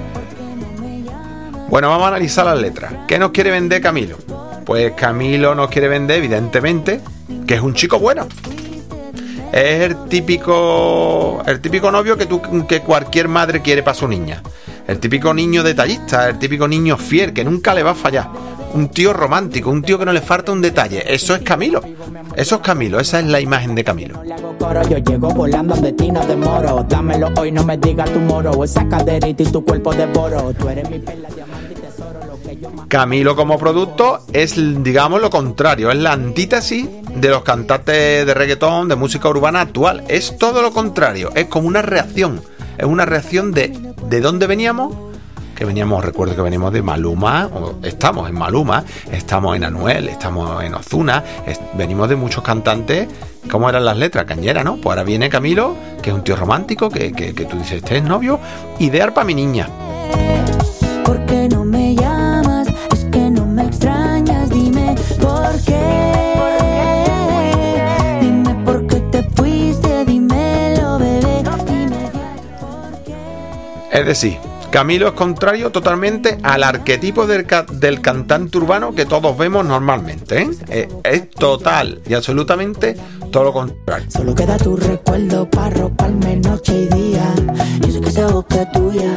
Bueno, vamos a analizar las letras. ¿Qué nos quiere vender Camilo? Pues Camilo nos quiere vender, evidentemente, que es un chico bueno. Es el típico novio que cualquier madre quiere para su niña. El típico niño detallista, el típico niño fiel, que nunca le va a fallar. Un tío romántico, un tío que no le falta un detalle. Eso es Camilo. Eso es Camilo, esa es la imagen de Camilo. Yo llego volando de ti, no demoro. Dámelo hoy, no me digas tu moro. Esa caderita y tu cuerpo devoro. Tú eres mi perla, diamante y tesoro. Lo que yo más... Camilo como producto es, digamos, lo contrario. Es la antítesis de los cantantes de reggaetón, de música urbana actual. Es todo lo contrario. Es como una reacción. Es una reacción de dónde veníamos. Que veníamos, recuerdo que venimos de Maluma, o estamos en Maluma, estamos en Anuel, estamos en Ozuna, venimos de muchos cantantes. ¿Cómo eran las letras? Cañera, ¿no? Pues ahora viene Camilo, que es un tío romántico, que tú dices, este es novio, ideal para mi niña. ¿Por qué no me llamas? Es que no me extrañas, dime por qué. Dime por qué te fuiste, dímelo, bebé, dime ya por qué. Es decir, Camilo es contrario totalmente al arquetipo del cantante urbano que todos vemos normalmente, ¿eh? Es total y absolutamente todo lo contrario. Solo queda tu recuerdo para roparme noche y día. Yo sé que esa boca es tuya.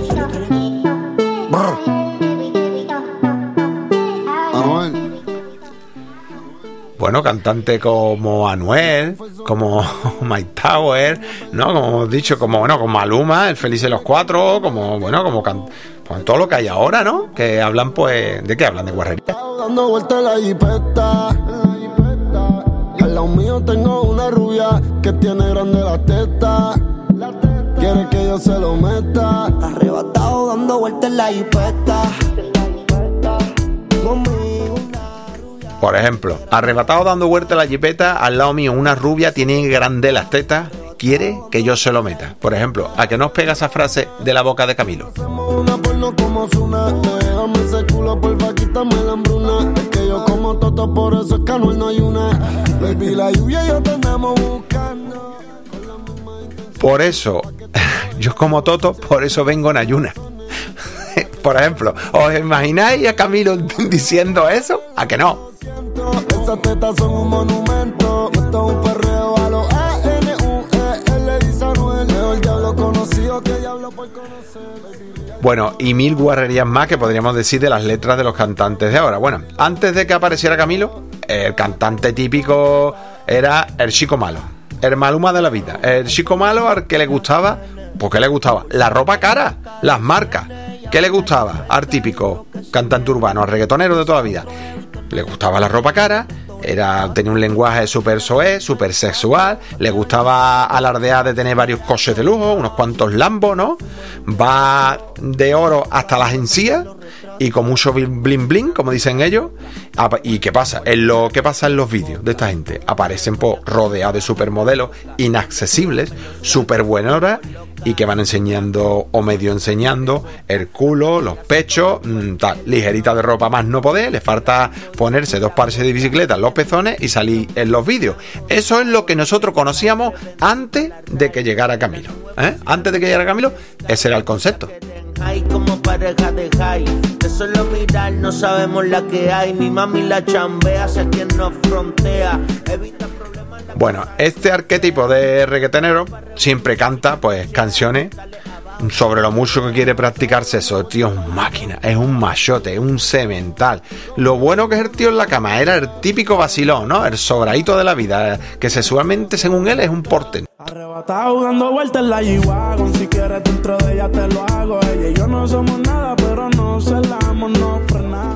Bueno, cantante como Anuel, como Mike Tower, ¿no? Como hemos dicho, como Maluma, el Feliz de los Cuatro, pues todo lo que hay ahora, ¿no? Que hablan, pues, ¿de qué hablan? De guarrería. Dando vueltas en la jipeta. Al lado mío tengo una rubia que tiene grande la teta. Quiere que yo se lo meta. Arrebatado dando vueltas en la jipeta. Por ejemplo, arrebatado dando vuelta a la jipeta, al lado mío una rubia tiene grande las tetas, quiere que yo se lo meta. Por ejemplo, ¿a que no os pega esa frase de la boca de Camilo? Una porno como Zuna, déjame ese culo, porfa, quítame la hambruna. Es que yo como toto, por eso es que Anuel no hay una. Baby, la lluvia y yo te andamos buscando. Por eso, yo como toto, por eso vengo en ayuna. Por ejemplo, ¿os imagináis a Camilo diciendo eso? ¿A que no? Esas tetas son un monumento. Esto es un perreo a los A-N-U-E-L. Dice Anuel, el diablo conocido que diablo por conocer. Bueno, y mil guarrerías más que podríamos decir de las letras de los cantantes de ahora. Bueno, antes de que apareciera Camilo, el cantante típico era el chico malo, el Maluma de la vida. El chico malo al que le gustaba, ¿por qué le gustaba? La ropa cara, las marcas. ¿Qué le gustaba al típico cantante urbano, al reggaetonero de toda la vida? Le gustaba la ropa cara, tenía un lenguaje súper soez, súper sexual, le gustaba alardear de tener varios coches de lujo, unos cuantos Lambo, ¿no? Va de oro hasta las encías y con mucho bling bling, como dicen ellos. ¿Y qué pasa? ¿Qué pasa en los vídeos de esta gente? Aparecen rodeados de supermodelos inaccesibles, súper buenoras, y que van enseñando o medio enseñando el culo, los pechos, ligerita de ropa más no poder, le falta ponerse 2 pares de bicicletas en los pezones y salir en los vídeos. Eso es lo que nosotros conocíamos antes de que llegara Camilo, ¿eh? Antes de que llegara Camilo, ese era el concepto. Hay como pareja de high, de solo mirar no sabemos la que hay, mi mami la chambea, sé quien nos frontea, evita problemas. Bueno, este arquetipo de reggaetonero siempre canta pues canciones sobre lo mucho que quiere practicar sexo. El tío es un máquina, es un machote, es un semental. Lo bueno que es el tío en la cama, era el típico vacilón, ¿no? El sobradito de la vida, que sexualmente según él es un portento. Arrebatado dando vueltas en la G-Wagon. Si quieres dentro de ella te lo hago. Ella y yo no somos nada, pero no celamos, no frenamos.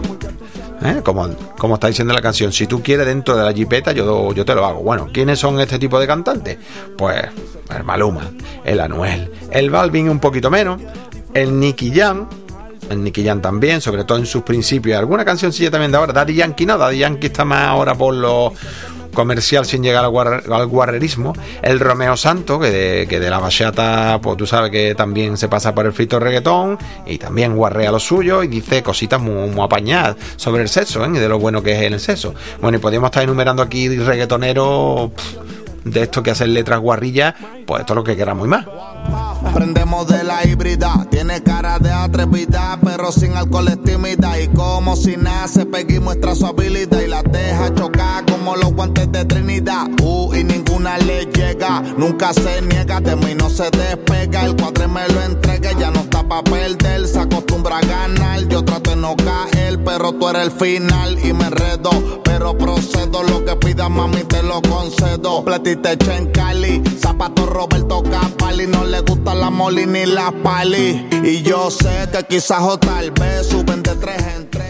Como está diciendo la canción, si tú quieres dentro de la jipeta yo te lo hago. Bueno, ¿quiénes son este tipo de cantantes? Pues el Maluma, el Anuel, el Balvin un poquito menos, el Nicky Jam también, sobre todo en sus principios. Alguna cancioncilla también de ahora. Daddy Yankee no, Daddy Yankee está más ahora por lo comercial sin llegar al guarrerismo. El Romeo Santos, que de la bachata, pues tú sabes que también se pasa por el frito reggaetón y también guarrea lo suyo y dice cositas muy apañadas sobre el sexo, ¿eh? Y de lo bueno que es el sexo. Bueno, y podríamos estar enumerando aquí reggaetoneros de estos que hacen letras guarrillas, pues esto es lo que queramos y más. Aprendemos de la híbrida, tiene cara de atrevida, pero sin alcohol es tímida. Y como si nace, Peggy muestra su habilidad y la deja chocar como los guantes de Trinidad. Y ninguna le llega, nunca se niega, de mí no se despega. El cuadre me lo entrega, ya no está pa' perder, se acostumbra a ganar. Yo trato de no caer, pero tú eres el final y me enredo, pero procedo. Lo que pidas, mami, te lo concedo. Platita hecha en Cali, zapato Roberto Capali, no le gusta la Molly ni la Pali. Y yo sé que quizás o tal vez suben de 3 en 3.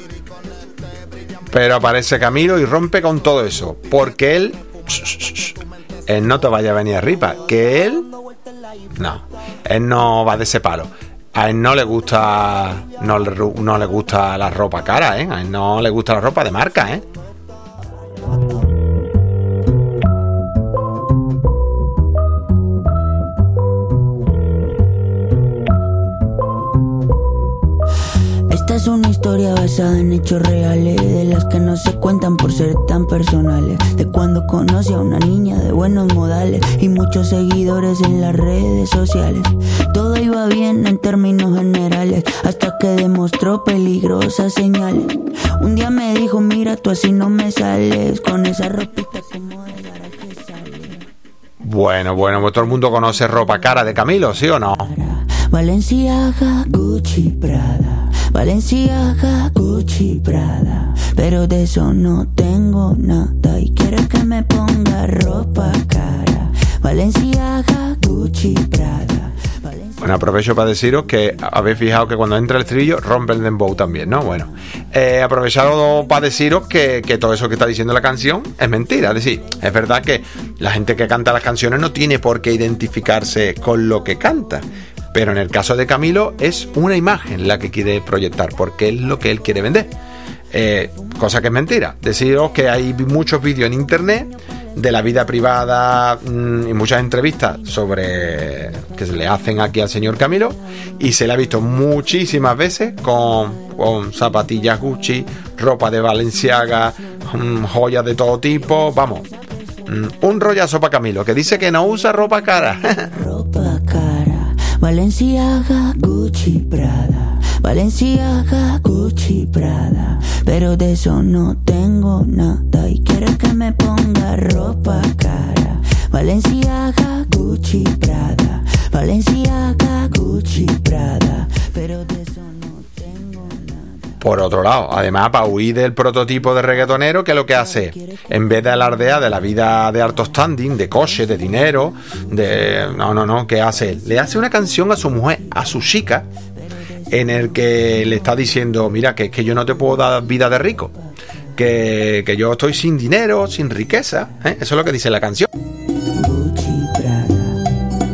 Pero aparece Camilo y rompe con todo eso, porque él no te vaya a venir arriba, que él no va de ese palo. A él no le gusta la ropa cara, ¿eh? A él no le gusta la ropa de marca, ¿eh? Esta es una historia basada en hechos reales, de las que no se cuentan por ser tan personales. De cuando conocí a una niña de buenos modales y muchos seguidores en las redes sociales. Todo iba bien en términos generales, hasta que demostró peligrosas señales. Un día me dijo, mira, tú así no me sales, con esa ropita como de garaje sale. Bueno, todo el mundo conoce Ropa Cara de Camilo, ¿sí o no? Balenciaga, Gucci, Prada. Balenciaga, Gucci, Prada. Pero de eso no tengo nada y quieres que me ponga ropa cara. Balenciaga, Gucci, Prada. Bueno, aprovecho para deciros que habéis fijado que cuando entra el estribillo rompe el dembow también, ¿no? Bueno, aprovechado para deciros que todo eso que está diciendo la canción es mentira. Es decir, es verdad que la gente que canta las canciones no tiene por qué identificarse con lo que canta, pero en el caso de Camilo es una imagen la que quiere proyectar, porque es lo que él quiere vender. Cosa que es mentira. Deciros que hay muchos vídeos en internet de la vida privada y muchas entrevistas sobre que se le hacen aquí al señor Camilo, y se le ha visto muchísimas veces con zapatillas Gucci, ropa de Balenciaga, joyas de todo tipo, vamos, un rollazo para Camilo, que dice que no usa ropa cara. Ropa cara, Balenciaga, Gucci, Prada. Balenciaga, Gucci, Prada. Pero de eso no tengo nada y quieres que me ponga ropa cara. Balenciaga, Gucci, Prada. Balenciaga, Gucci, Prada. Pero de eso no tengo nada. Por otro lado, además, para huir del prototipo de reggaetonero, que es lo que hace, en vez de alardear de la vida de alto standing, de coche, de dinero, no, ¿qué hace? Le hace una canción a su mujer, a su chica, en el que le está diciendo, mira, que es que yo no te puedo dar vida de rico, que yo estoy sin dinero, sin riqueza, ¿eh? Eso es lo que dice la canción. Gucci, Prada.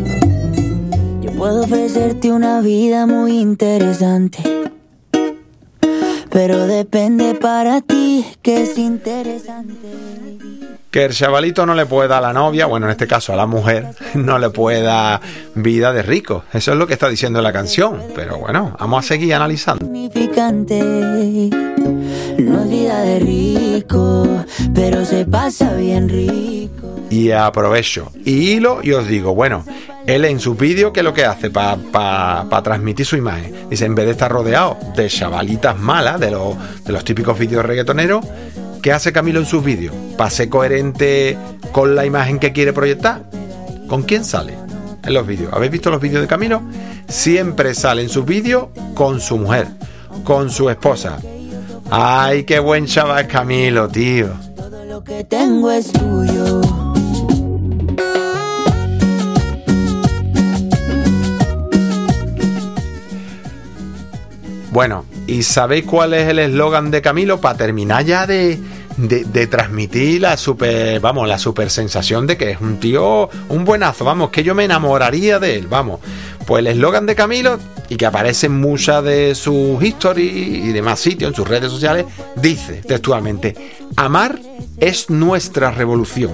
Yo puedo ofrecerte una vida muy interesante, pero depende para ti que es interesante. Que el chavalito no le puede dar a la novia, bueno, en este caso a la mujer, no le puede dar vida de rico. Eso es lo que está diciendo la canción. Pero bueno, vamos a seguir analizando. Significante, no es vida de rico, pero se pasa bien rico. Y aprovecho y hilo y os digo, bueno, él en su vídeo, ¿qué es lo que hace para transmitir su imagen? Dice, en vez de estar rodeado de chavalitas malas, de los típicos vídeos reggaetoneros, ¿qué hace Camilo en sus vídeos? ¿Para ser coherente con la imagen que quiere proyectar? ¿Con quién sale en los vídeos? ¿Habéis visto los vídeos de Camilo? Siempre sale en sus vídeos con su mujer, con su esposa. ¡Ay, qué buen chaval es Camilo, tío! Todo lo que tengo es tuyo. Bueno, ¿y sabéis cuál es el eslogan de Camilo? Para terminar ya de transmitir la super sensación de que es un tío, un buenazo, vamos, que yo me enamoraría de él, vamos. Pues el eslogan de Camilo, y que aparece en muchas de sus historias y demás sitios, en sus redes sociales, dice textualmente: amar es nuestra revolución.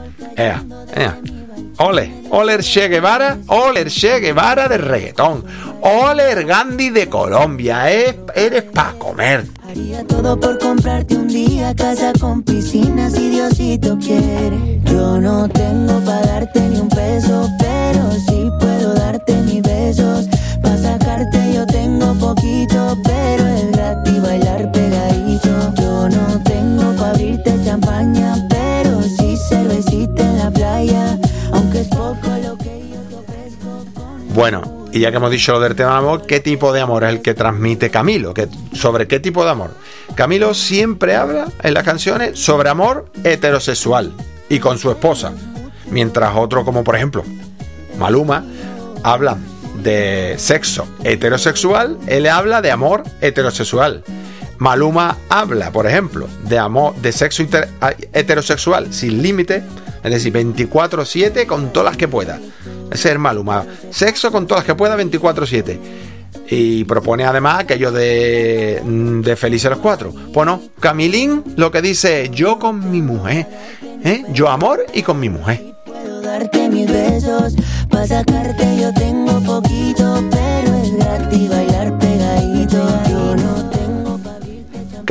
Ole el Che Guevara del reggaetón. Ole el Gandhi de Colombia. Eres pa' comer. Haría todo por comprarte un día casa con piscina si Diosito quiere. Yo no tengo pa' darte ni un peso, pero sí puedo darte mis besos. Pa' sacarte yo tengo poquito, pero es gratis bailar pegadito. Yo no tengo pa' abrirte champaña, pero sí cervecita en la playa. Aunque es poco lo que yo te ofrezco. Bueno, y ya que hemos dicho lo del tema de amor, ¿qué tipo de amor es el que transmite Camilo? ¿Sobre qué tipo de amor? Camilo siempre habla en las canciones sobre amor heterosexual y con su esposa, mientras otros, como por ejemplo Maluma, hablan de sexo heterosexual, él habla de amor heterosexual. Maluma habla, por ejemplo, de amor, de sexo heterosexual sin límite, es decir, 24/7 con todas las que pueda. Ese es Maluma. Sexo con todas las que pueda, 24/7. Y propone además aquello de Felices los Cuatro. Pues no, Camilín lo que dice es: yo con mi mujer, yo amor y con mi mujer. Puedo darte mis besos, pa' sacarte yo tengo poquito, pero es gratis bailar pegadito. Yo no tengo pa' abrirte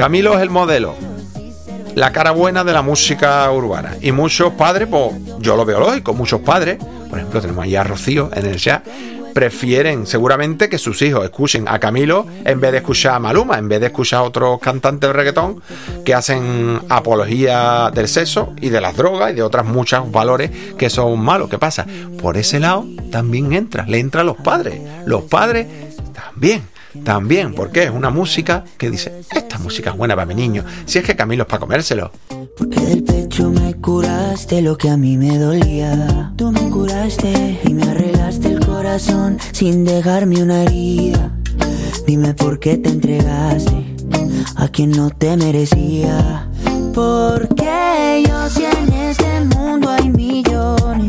Camilo es el modelo, la cara buena de la música urbana. Y muchos padres, pues yo lo veo lógico, muchos padres, por ejemplo tenemos ahí a Rocío en el chat, prefieren seguramente que sus hijos escuchen a Camilo en vez de escuchar a Maluma, en vez de escuchar a otros cantantes de reggaetón que hacen apología del sexo y de las drogas y de otras muchos valores que son malos. ¿Qué pasa? Por ese lado también le entra a los padres. Los padres también, porque es una música que dice, esta música es buena para mi niño, si es que Camilo es para comérselo. Porque del pecho me curaste lo que a mí me dolía. Tú me curaste y me arreglaste el corazón sin dejarme una herida. Dime por qué te entregaste a quien no te merecía. Porque yo si en este mundo hay millones.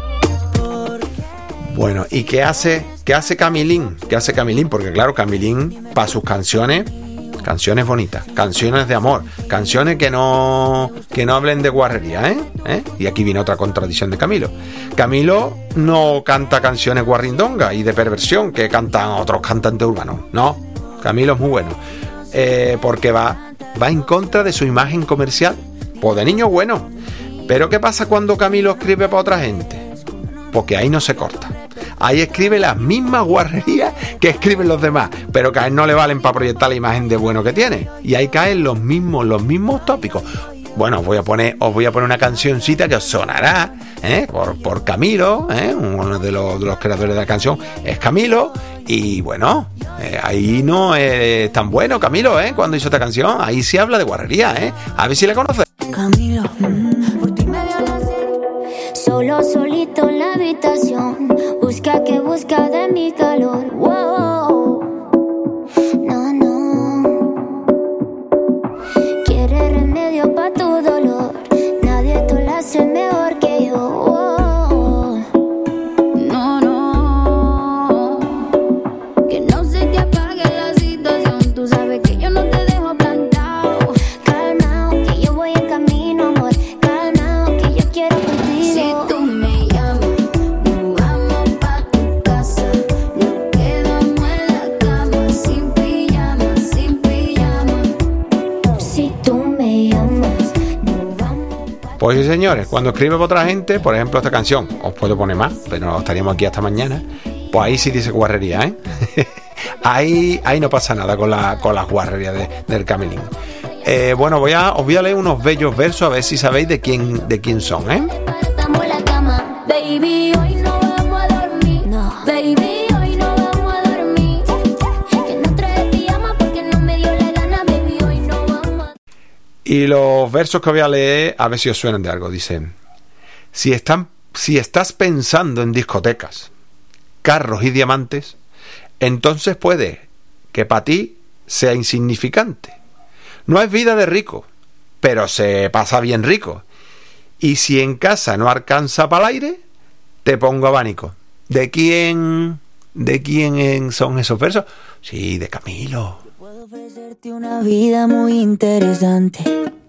Bueno, ¿y qué hace Camilín? ¿Qué hace Camilín? Porque claro, Camilín, para sus canciones bonitas, canciones de amor, canciones que no hablen de guarrería, Y aquí viene otra contradicción de Camilo. Camilo no canta canciones guarrindongas y de perversión que cantan otros cantantes urbanos. No, Camilo es muy bueno. Porque va en contra de su imagen comercial. Pues de niño bueno. Pero ¿qué pasa cuando Camilo escribe para otra gente? Porque ahí no se corta. Ahí escribe las mismas guarrerías que escriben los demás, pero que a él no le valen para proyectar la imagen de bueno que tiene. Y ahí caen los mismos tópicos. Bueno, os voy a poner una cancioncita que os sonará, por Camilo, uno de los creadores de la canción es Camilo. Y bueno, ahí no es tan bueno Camilo, cuando hizo esta canción. Ahí sí habla de guarrería, a ver si le conoces. Camilo, por ti me veo nacer. Solito en la habitación. Busca de mi calor. Wow. No. Quiere remedio pa' tu dolor. Nadie te lo hace mejor que yo. Wow. No. Que no se te apague la situación. Tú sabes que yo no te dejo plantado. Calmao, que yo voy en camino, amor. Calmao, que yo quiero contigo. Si tú me llamas, nos vamos pa' tu casa. Nos quedamos en la cama, sin pijama. Si tú me llamas, nos vamos. Pues sí, señores, cuando escribe para otra gente, por ejemplo esta canción, os puedo poner más, pero estaríamos aquí hasta mañana. Pues ahí sí dice guarrería, ahí no pasa nada con las guarrerías del Camilín. Bueno, os voy a leer unos bellos versos a ver si sabéis de quién son, Estamos en la cama, baby, hoy no vamos a dormir. No, baby, hoy no vamos a dormir. Que no trae pijama porque no me dio la gana, baby, hoy no vamos a... Y los versos que voy a leer, a ver si os suenan de algo. Dicen: si estás pensando en discotecas, carros y diamantes, entonces puede que para ti sea insignificante. No es vida de rico, pero se pasa bien rico. Y si en casa no alcanza para el aire, te pongo abanico. ¿De quién son esos versos? Sí, de Camilo. Puedo ofrecerte una vida muy interesante,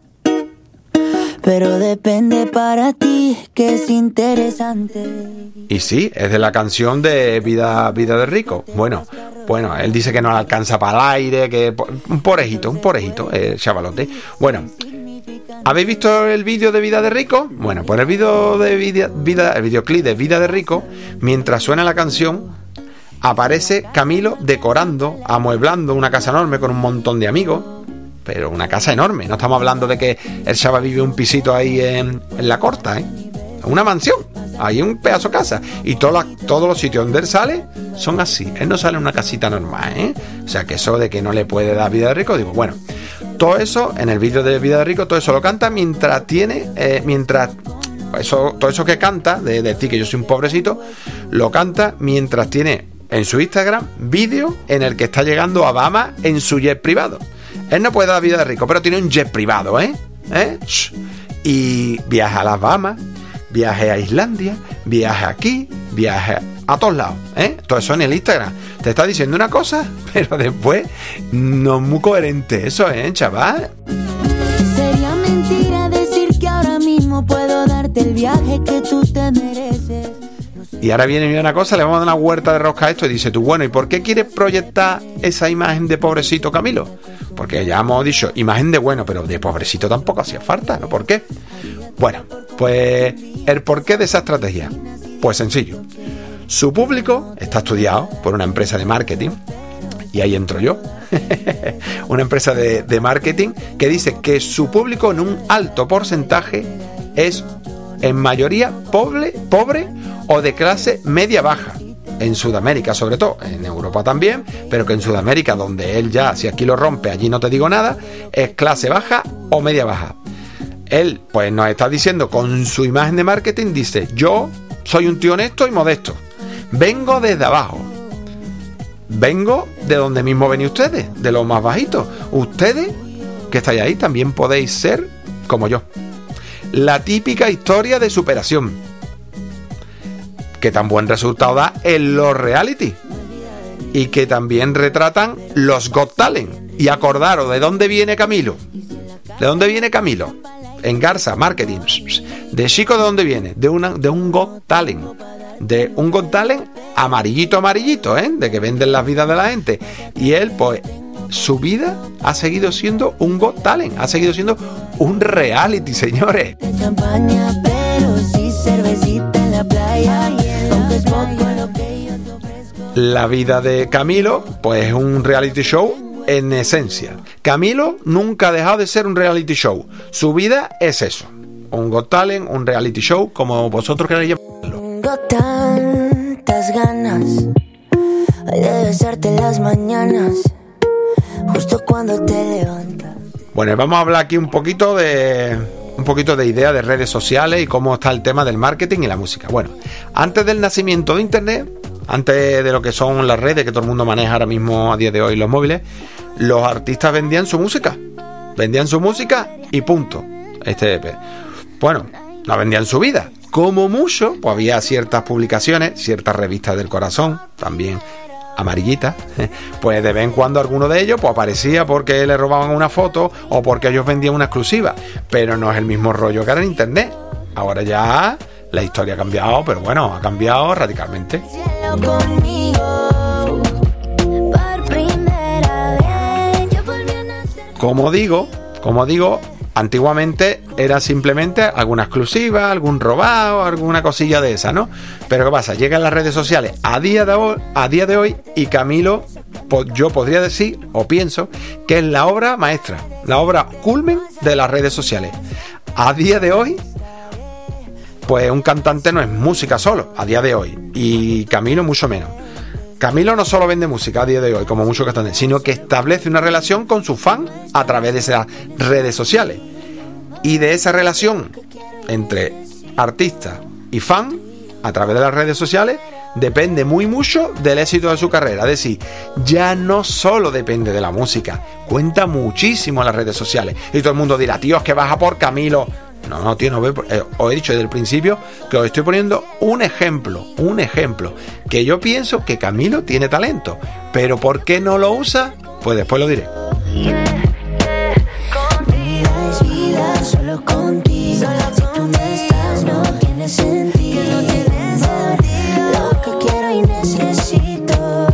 pero depende para ti que es interesante. Y sí, es de la canción de Vida de Rico. Bueno, él dice que no le alcanza para el aire, que un porejito, chavalote. Bueno, ¿habéis visto el vídeo de Vida de Rico? Bueno, pues el videoclip de Vida de Rico, mientras suena la canción, aparece Camilo decorando, amueblando una casa enorme con un montón de amigos. Pero una casa enorme, no estamos hablando de que el chaval vive un pisito ahí en la Corta, una mansión, hay un pedazo de casa. Y todos los sitios donde él sale son así, él no sale en una casita normal, O sea que eso de que no le puede dar vida de rico, digo, bueno, todo eso, en el vídeo de Vida de Rico, todo eso lo canta todo eso que canta, de decir que yo soy un pobrecito, lo canta mientras tiene en su Instagram vídeo en el que está llegando a Bahamas en su jet privado. Él no puede dar vida de rico, pero tiene un jet privado, Y viaja a las Bahamas, viaje a Islandia, viaje aquí, viaje a todos lados, Todo eso en el Instagram. Te está diciendo una cosa, pero después no es muy coherente eso, chaval. Sería mentira decir que ahora mismo puedo darte el viaje que tú te mereces. Y ahora viene una cosa, le vamos a dar una huerta de rosca a esto y dice tú, bueno, ¿y por qué quieres proyectar esa imagen de pobrecito Camilo? Porque ya hemos dicho, imagen de bueno, pero de pobrecito tampoco hacía falta, ¿no? ¿Por qué? Bueno, pues el porqué de esa estrategia, pues sencillo. Su público está estudiado por una empresa de marketing, y ahí entro yo, una empresa de marketing que dice que su público en un alto porcentaje es en mayoría pobre o de clase media-baja. En Sudamérica sobre todo, en Europa también, pero que en Sudamérica, donde él ya, si aquí lo rompe, allí no te digo nada, es clase baja o media-baja. Él pues nos está diciendo con su imagen de marketing, dice, yo soy un tío honesto y modesto, vengo desde abajo, vengo de donde mismo venís ustedes, de los más bajitos. Ustedes que estáis ahí también podéis ser como yo. La típica historia de superación que tan buen resultado da en los reality y que también retratan los Got Talent. Y acordaros de dónde viene Camilo. ¿De dónde viene Camilo? En Garza Marketing. ¿De chico de dónde viene? De un Got Talent. De un Got Talent amarillito, de que venden las vidas de la gente. Y él, pues, su vida ha seguido siendo un Got Talent, ha seguido siendo un reality, señores. Champaña, pero sí cervecita en la playa. La vida de Camilo, pues es un reality show en esencia. Camilo nunca ha dejado de ser un reality show. Su vida es eso, un Got Talent, un reality show, como vosotros queráis llamarlo. Tengo tantas ganas de besarte las mañanas, justo cuando te levantas. Bueno, vamos a hablar aquí un poquito de idea de redes sociales y cómo está el tema del marketing y la música. Bueno, antes del nacimiento de Internet, antes de lo que son las redes que todo el mundo maneja ahora mismo a día de hoy, los móviles, los artistas vendían su música y punto. Bueno, no vendían su vida. Como mucho, pues había ciertas publicaciones, ciertas revistas del corazón, también amarillitas, pues de vez en cuando alguno de ellos pues aparecía porque le robaban una foto o porque ellos vendían una exclusiva, pero no es el mismo rollo que era en Internet. Ahora ya la historia ha cambiado, pero bueno, ha cambiado radicalmente. Como digo, antiguamente era simplemente alguna exclusiva, algún robado, alguna cosilla de esa, ¿no? Pero ¿qué pasa? Llegan las redes sociales a día de hoy y Camilo, pues yo podría decir, o pienso, que es la obra maestra, la obra culmen de las redes sociales. A día de hoy, pues un cantante no es música solo, a día de hoy, y Camilo mucho menos. Camilo no solo vende música a día de hoy, como muchos cantantes, sino que establece una relación con sus fans a través de esas redes sociales. Y de esa relación entre artista y fan, a través de las redes sociales, depende muy mucho del éxito de su carrera. Es decir, ya no solo depende de la música, cuenta muchísimo las redes sociales. Y todo el mundo dirá, tío, es que vas a por Camilo. No, tío, os he dicho desde el principio que os estoy poniendo un ejemplo, que yo pienso que Camilo tiene talento, pero ¿por qué no lo usa? Pues después lo diré. Solo contigo, si tú no estás, no tiene sentido. Lo que quiero y necesito.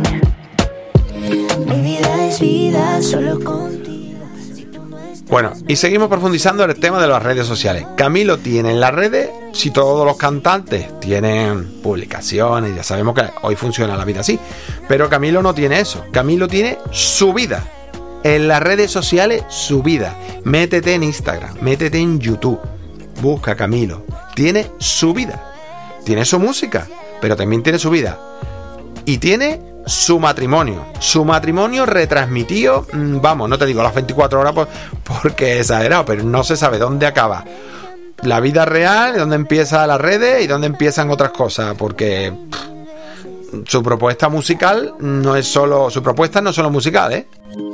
Mi vida es vida, solo contigo. Bueno, y seguimos profundizando en el tema de las redes sociales. Camilo tiene en las redes, si todos los cantantes tienen publicaciones, ya sabemos que hoy funciona la vida así, pero Camilo no tiene eso. Camilo tiene su vida. En las redes sociales, su vida. Métete en Instagram, métete en YouTube, busca Camilo. Tiene su vida, tiene su música, pero también tiene su vida. Y tiene su matrimonio retransmitido, vamos, no te digo las 24 horas porque es exagerado, pero no se sabe dónde acaba la vida real, dónde empieza las redes y dónde empiezan otras cosas, porque su propuesta musical no es solo musical, ¿eh?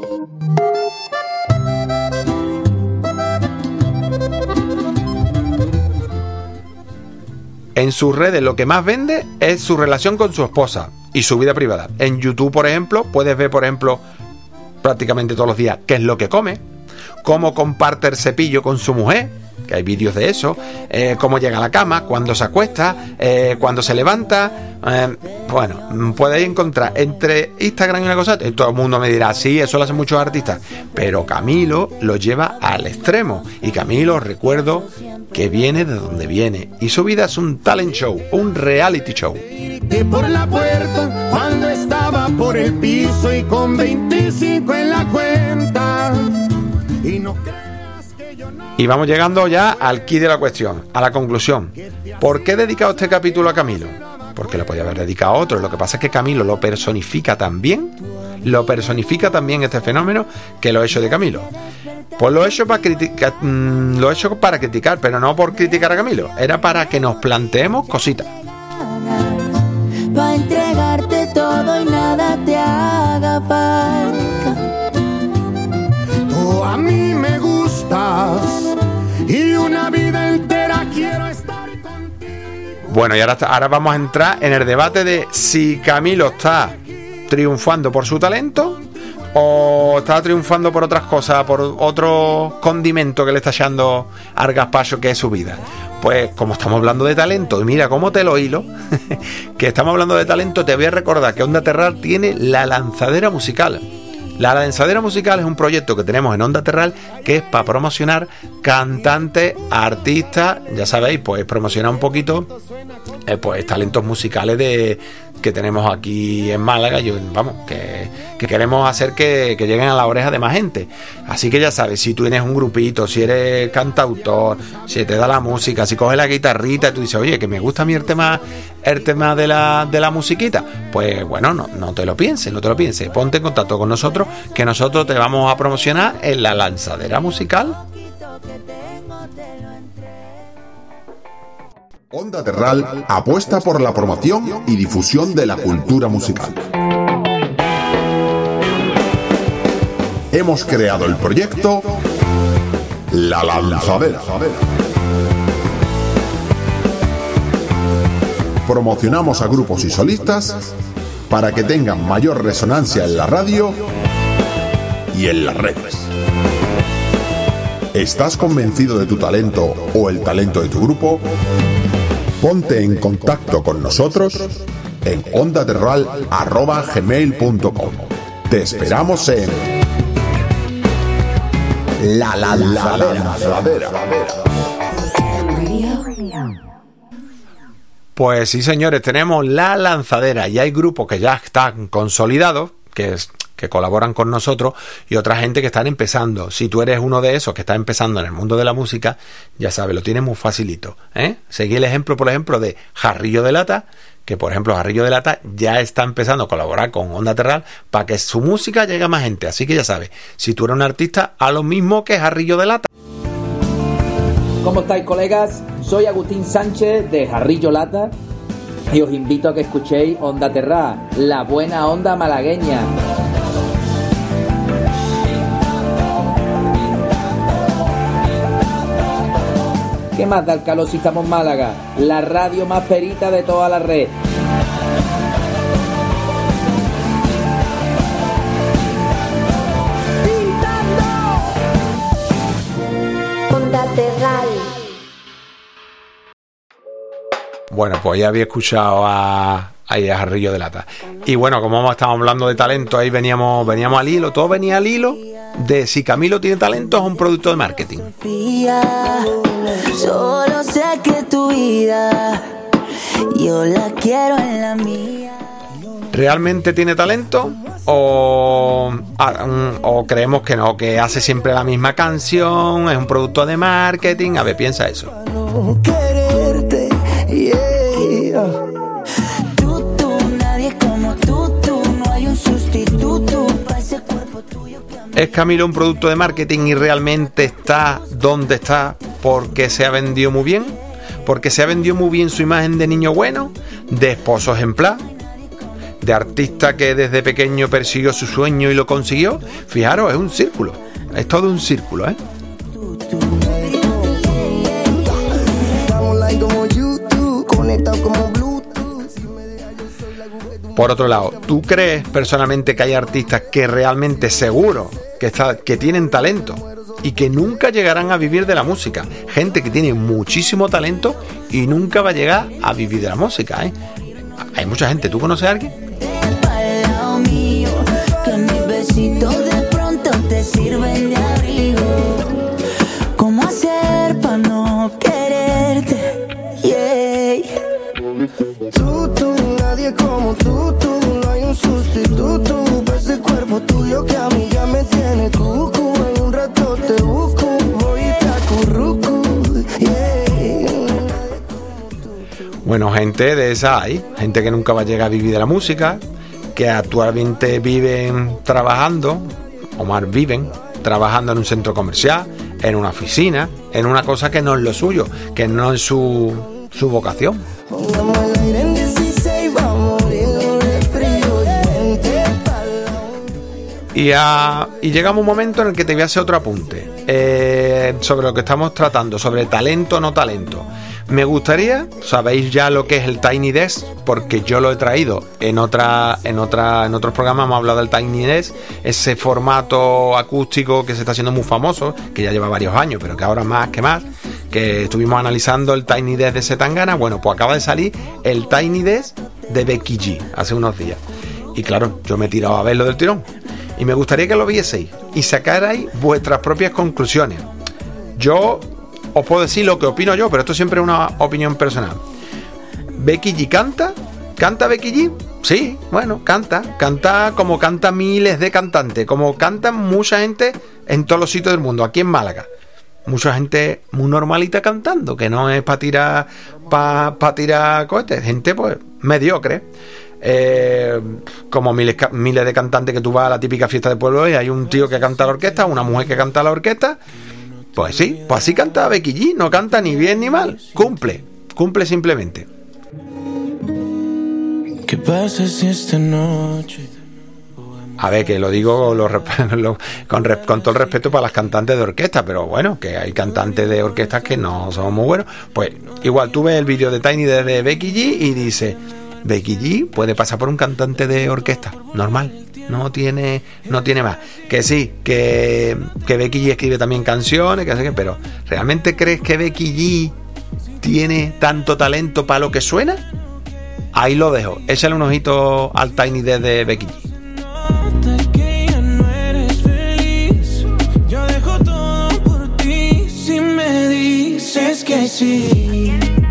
En sus redes lo que más vende es su relación con su esposa y su vida privada. En YouTube, por ejemplo, puedes ver, prácticamente todos los días qué es lo que come, cómo comparte el cepillo con su mujer, que hay vídeos de eso, cómo llega a la cama, cuándo se acuesta, cuándo se levanta. Bueno, podéis encontrar entre Instagram y una cosa, todo el mundo me dirá, sí, eso lo hacen muchos artistas, pero Camilo lo lleva al extremo, y Camilo, recuerdo que viene de donde viene, y su vida es un talent show, un reality show. Por la puerta cuando estaba por el piso y con 25 en la cuenta. Y no creas que yo no... Y vamos llegando ya al quid de la cuestión, a la conclusión. ¿Por qué he dedicado este capítulo a Camilo? Porque lo podía haber dedicado a otro. Lo que pasa es que Camilo lo personifica tan bien este fenómeno, que lo he hecho de Camilo. Pues lo he hecho para criticar, pero no por criticar a Camilo. Era para que nos planteemos cositas. Va a entregarte todo y nada te haga falta. Tú a mí me gustas y una vida entera quiero estar contigo. Bueno, y ahora vamos a entrar en el debate de si Camilo está triunfando por su talento o está triunfando por otras cosas, por otro condimento que le está echando al gazpacho, que es su vida. Pues como estamos hablando de talento, y mira cómo te lo hilo, que estamos hablando de talento, te voy a recordar que Onda Terral tiene La Lanzadera Musical. La Lanzadera Musical es un proyecto que tenemos en Onda Terral, que es para promocionar cantantes, artistas, ya sabéis, pues promocionar un poquito pues talentos musicales que tenemos aquí en Málaga. Que queremos hacer que lleguen a la oreja de más gente. Así que ya sabes, si tú tienes un grupito, si eres cantautor, si te da la música, si coges la guitarrita y tú dices, oye, que me gusta a mí el tema de la musiquita, pues bueno, no te lo pienses, ponte en contacto con nosotros, que nosotros te vamos a promocionar en La Lanzadera Musical. Onda Terral apuesta por la promoción y difusión de la cultura musical. Hemos creado el proyecto La Lanzadera. Promocionamos a grupos y solistas para que tengan mayor resonancia en la radio y en las redes. ¿Estás convencido de tu talento o el talento de tu grupo? Ponte en contacto con nosotros en ondaterral@gmail.com. Te esperamos en La Lanzadera. Pues sí, señores, tenemos La Lanzadera y hay grupos que ya están consolidados, que colaboran con nosotros, y otra gente que están empezando. Si tú eres uno de esos que está empezando en el mundo de la música, ya sabes, lo tienes muy facilito, ¿eh? Seguí el ejemplo, por ejemplo, de Jarrillo de Lata, que por ejemplo Jarrillo de Lata ya está empezando a colaborar con Onda Terral para que su música llegue a más gente. Así que ya sabes, si tú eres un artista, haz lo mismo que Jarrillo de Lata. ¿Cómo estáis, colegas? Soy Agustín Sánchez de Jarrillo Lata y os invito a que escuchéis Onda Terral, la buena onda malagueña. ¿Qué más da el calor si estamos en Málaga? La radio más perita de toda la red. Onda Terral. Bueno, pues ya había escuchado a Jarrillo de Lata. Y bueno, como estábamos hablando de talento, ahí veníamos al hilo, todo venía al hilo de si Camilo tiene talento o es un producto de marketing. Solo sé que tu vida yo la quiero en la mía. ¿Realmente tiene talento? ¿O creemos que no, que hace siempre la misma canción, es un producto de marketing? A ver, piensa eso. Quererte, yeah. Nadie como tú, no hay un sustituto para ese cuerpo tuyo. ¿Es Camilo un producto de marketing y realmente está donde está porque se ha vendido muy bien? ¿Porque se ha vendido muy bien su imagen de niño bueno? ¿De esposo ejemplar? ¿De artista que desde pequeño persiguió su sueño y lo consiguió? Fijaros, es un círculo. Es todo un círculo, ¿eh? Por otro lado, ¿tú crees personalmente que hay artistas que realmente seguro que tienen talento y que nunca llegarán a vivir de la música. Gente que tiene muchísimo talento y nunca va a llegar a vivir de la música, ¿eh? Hay mucha gente. ¿Tú conoces a alguien? Que mis besitos de pronto te sirven de abrigo. ¿Cómo hacer para no quererte? Yeah. Tú, nadie como tú, no hay un sustituto. Ese cuerpo tuyo que a mí ya me tiene cucu. En un rato te busco, voy y te acurruco. Yeah. Bueno, gente de esa hay. Gente que nunca va a llegar a vivir de la música, que actualmente viven trabajando, o más viven trabajando en un centro comercial, en una oficina, en una cosa que no es lo suyo, que no es su vocación. Y llegamos a un momento en el que te voy a hacer otro apunte sobre lo que estamos tratando, sobre talento o no talento. Me gustaría, sabéis ya lo que es el Tiny Desk, porque yo lo he traído en otros programas. Hemos hablado del Tiny Desk, ese formato acústico que se está haciendo muy famoso, que ya lleva varios años, pero que ahora más, que estuvimos analizando el Tiny Desk de Zetangana. Bueno, pues acaba de salir el Tiny Desk de Becky G hace unos días. Y claro, yo me he tirado a verlo del tirón. Y me gustaría que lo vieseis y sacarais vuestras propias conclusiones. Yo os puedo decir lo que opino yo, pero esto siempre es una opinión personal. ¿Becky G canta? ¿Canta Becky G? Sí, bueno, canta como cantan miles de cantantes, como cantan mucha gente en todos los sitios del mundo, aquí en Málaga. Mucha gente muy normalita cantando, que no es para tirar cohetes, gente pues mediocre. Como miles de cantantes que tú vas a la típica fiesta de pueblo y hay un tío que canta la orquesta, una mujer que canta la orquesta. Pues sí, pues así canta Becky G, no canta ni bien ni mal, cumple simplemente. ¿Qué pasa si esta noche? A ver, que lo digo con todo el respeto para las cantantes de orquesta, pero bueno, que hay cantantes de orquestas que no son muy buenos. Pues igual tú ves el vídeo de Tiny de Becky G y dice: Becky G puede pasar por un cantante de orquesta, normal. No tiene más. Que sí, que Becky G escribe también canciones, pero ¿realmente crees que Becky G tiene tanto talento para lo que suena? Ahí lo dejo. Échale un ojito al Tiny Desk de Becky G. Yo dejo todo por ti si me dices que sí.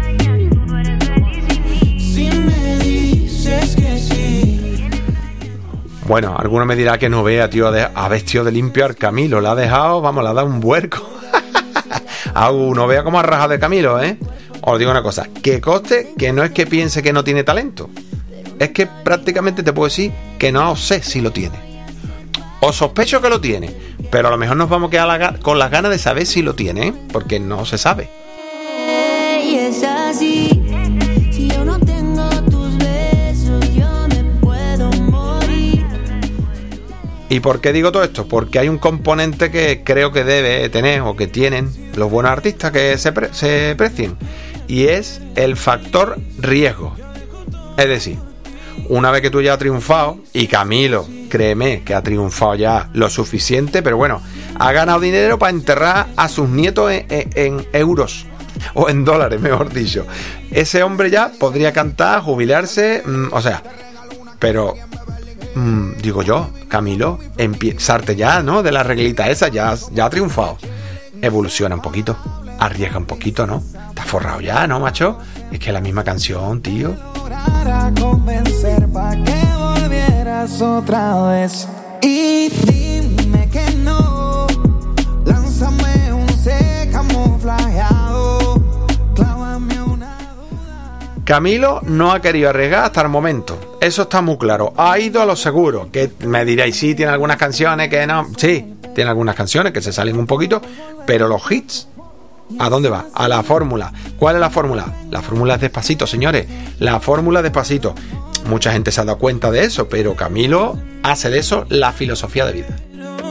Bueno, alguno me dirá que no vea, tío, ha vestido de limpio al Camilo, le ha dejado, vamos, le ha dado un vuelco. No vea cómo ha rajado de Camilo, ¿eh? Os digo una cosa, que conste que no es que piense que no tiene talento, es que prácticamente te puedo decir que no sé si lo tiene. O sospecho que lo tiene, pero a lo mejor nos vamos a quedar con las ganas de saber si lo tiene, ¿eh? Porque no se sabe. Y es así, si yo no tengo tus besos, yo me puedo morir. ¿Y por qué digo todo esto? Porque hay un componente que creo que debe tener o que tienen los buenos artistas que se precien, y es el factor riesgo. Es decir, una vez que tú ya has triunfado, y Camilo, créeme que ha triunfado ya lo suficiente, pero bueno, ha ganado dinero para enterrar a sus nietos en euros o en dólares, mejor dicho. Ese hombre ya podría cantar, jubilarse, pero digo yo, Camilo, empiezarte ya, ¿no? De la reglita esa, ya ha triunfado. Evoluciona un poquito, arriesga un poquito, ¿no? Está forrado ya, ¿no, macho? Es que la misma canción, tío. Para convencer pa' que volvieras otra vez. Y dime que no, lánzame un C camuflajeado, clávame una. Camilo no ha querido arriesgar hasta el momento, eso está muy claro. Ha ido a lo seguro, que me diréis, sí, tiene algunas canciones que no. Sí, tiene algunas canciones que se salen un poquito, pero los hits, ¿a dónde va? A la fórmula. ¿Cuál es la fórmula? La fórmula es Despacito, señores. La fórmula es Despacito. Mucha gente se ha dado cuenta de eso, pero Camilo hace de eso la filosofía de vida.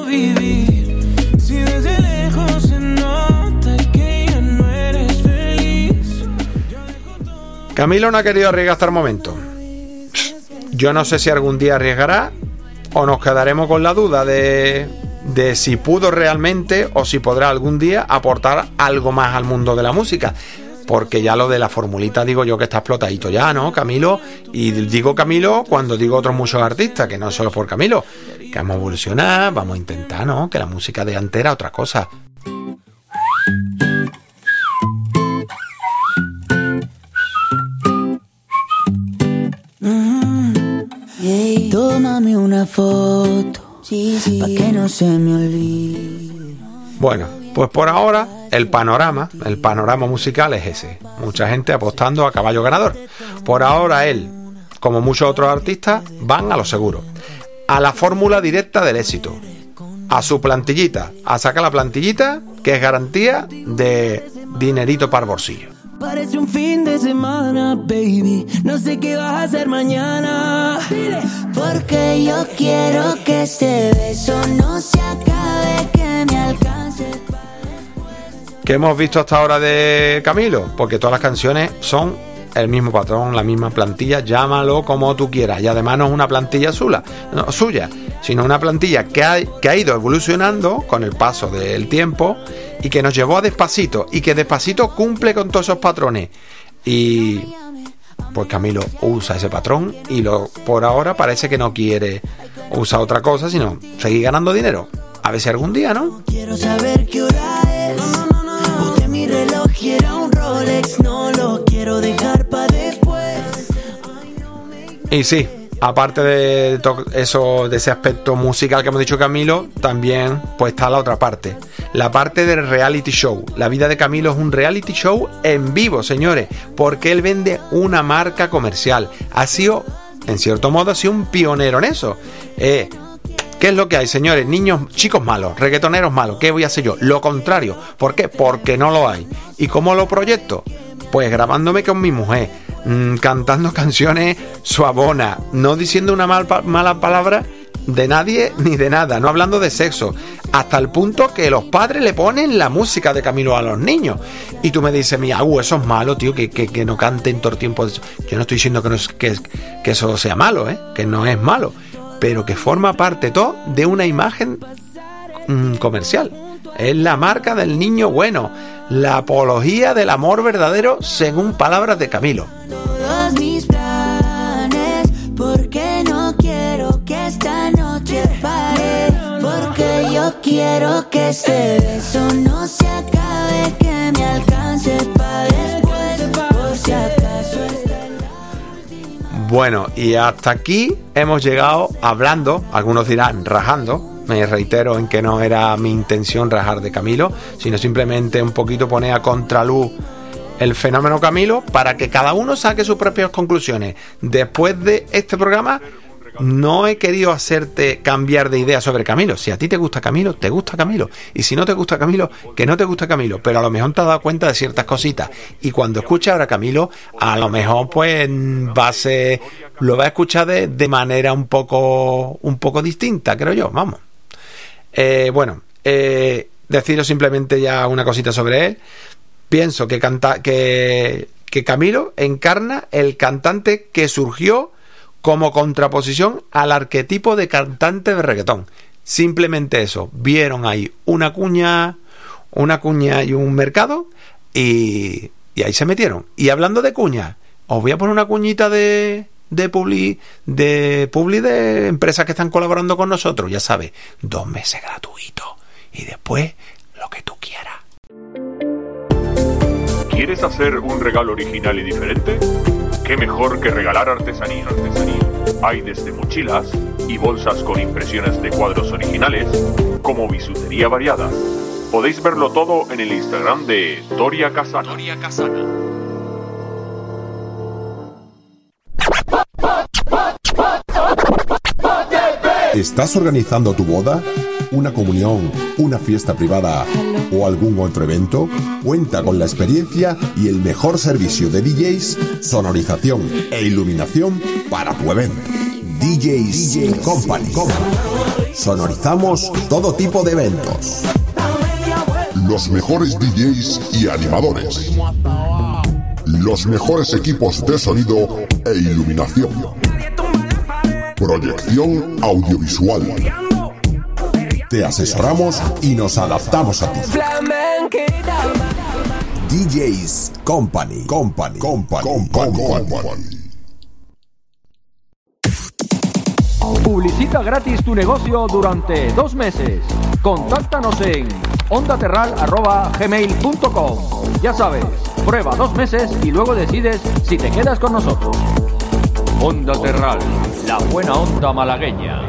Si desde lejos se nota que ya no eres feliz. Camilo no ha querido arriesgar hasta el momento. Yo no sé si algún día arriesgará o nos quedaremos con la duda de de si pudo realmente o si podrá algún día aportar algo más al mundo de la música. Porque ya lo de la formulita digo yo que está explotadito ya, ¿no, Camilo? Y digo Camilo cuando digo otros muchos artistas, que no es solo por Camilo, que vamos a evolucionar, vamos a intentar, ¿no? Que la música de antes era otra cosa. Tómame una foto, pa' que no se me olvide. Bueno, pues por ahora el panorama musical es ese. Mucha gente apostando a caballo ganador. Por ahora él, como muchos otros artistas, van a lo seguro, a la fórmula directa del éxito, a su plantillita, a sacar la plantillita que es garantía de dinerito para el bolsillo. Parece un fin de semana, baby. No sé qué vas a hacer mañana. Porque yo quiero que este beso no se acabe, que me alcance. ¿Qué hemos visto hasta ahora de Camilo? Porque todas las canciones son el mismo patrón, la misma plantilla, llámalo como tú quieras. Y además no es una plantilla suya, sino una plantilla que ha ido evolucionando con el paso del tiempo y que nos llevó a Despacito, y que Despacito cumple con todos esos patrones. Y pues Camilo usa ese patrón y por ahora parece que no quiere usar otra cosa, sino seguir ganando dinero. A ver si algún día, ¿no? Quiero saber qué hora es. Busqué mi reloj y era un Rolex. No lo quiero dejar para después. Y sí, aparte de eso, de ese aspecto musical que hemos dicho Camilo, también pues está la otra parte, la parte del reality show. La vida de Camilo es un reality show en vivo, señores, porque él vende una marca comercial. Ha sido, en cierto modo, un pionero en eso. ¿Qué es lo que hay, señores? Niños, chicos malos, reggaetoneros malos. ¿Qué voy a hacer yo? Lo contrario. ¿Por qué? Porque no lo hay. ¿Y cómo lo proyecto? Pues grabándome con mi mujer, cantando canciones suabonas, no diciendo una mala palabra de nadie ni de nada, no hablando de sexo, hasta el punto que los padres le ponen la música de Camilo a los niños. Y tú me dices, mira, eso es malo, tío, que no canten todo el tiempo. Yo no estoy diciendo que eso sea malo, que no es malo, pero que forma parte todo de una imagen comercial. Es la marca del niño bueno, la apología del amor verdadero según palabras de Camilo. Todos mis planes, porque no quiero que esta noche pare, porque yo quiero que este beso no se acabe, que me alcance para después, por si acaso. Bueno, y hasta aquí hemos llegado hablando, algunos dirán rajando. Me reitero en que no era mi intención rajar de Camilo, sino simplemente un poquito poner a contraluz el fenómeno Camilo para que cada uno saque sus propias conclusiones. Después de este programa no he querido hacerte cambiar de idea sobre Camilo. Si a ti te gusta Camilo, te gusta Camilo. Y si no te gusta Camilo, que no te gusta Camilo. Pero a lo mejor te has dado cuenta de ciertas cositas. Y cuando escuches ahora Camilo, a lo mejor pues lo vas a escuchar de manera un poco distinta, creo yo. Vamos. Deciros simplemente ya una cosita sobre él. Pienso que Camilo encarna el cantante que surgió como contraposición al arquetipo de cantante de reggaetón. Simplemente eso. Vieron ahí una cuña y un mercado y ahí se metieron. Y hablando de cuñas, os voy a poner una cuñita de publi de empresas que están colaborando con nosotros. Ya sabes, 2 meses gratuitos y después lo que tú quieras. ¿Quieres hacer un regalo original y diferente? ¿Qué mejor que regalar artesanía? Hay desde mochilas y bolsas con impresiones de cuadros originales, como bisutería variada. Podéis verlo todo en el Instagram de Doria Casana. ¿Estás organizando tu boda, una comunión, una fiesta privada o algún otro evento? Cuenta con la experiencia y el mejor servicio de DJs, sonorización e iluminación para tu evento. DJs Company. Sonorizamos todo tipo de eventos. Los mejores DJs y animadores. Los mejores equipos de sonido e iluminación. Proyección audiovisual. Te asesoramos y nos adaptamos a ti. DJs Company. Publicita gratis tu negocio durante 2 meses. Contáctanos en ondaterral@gmail.com. Ya sabes, prueba 2 meses y luego decides si te quedas con nosotros. Onda Terral, la buena onda malagueña.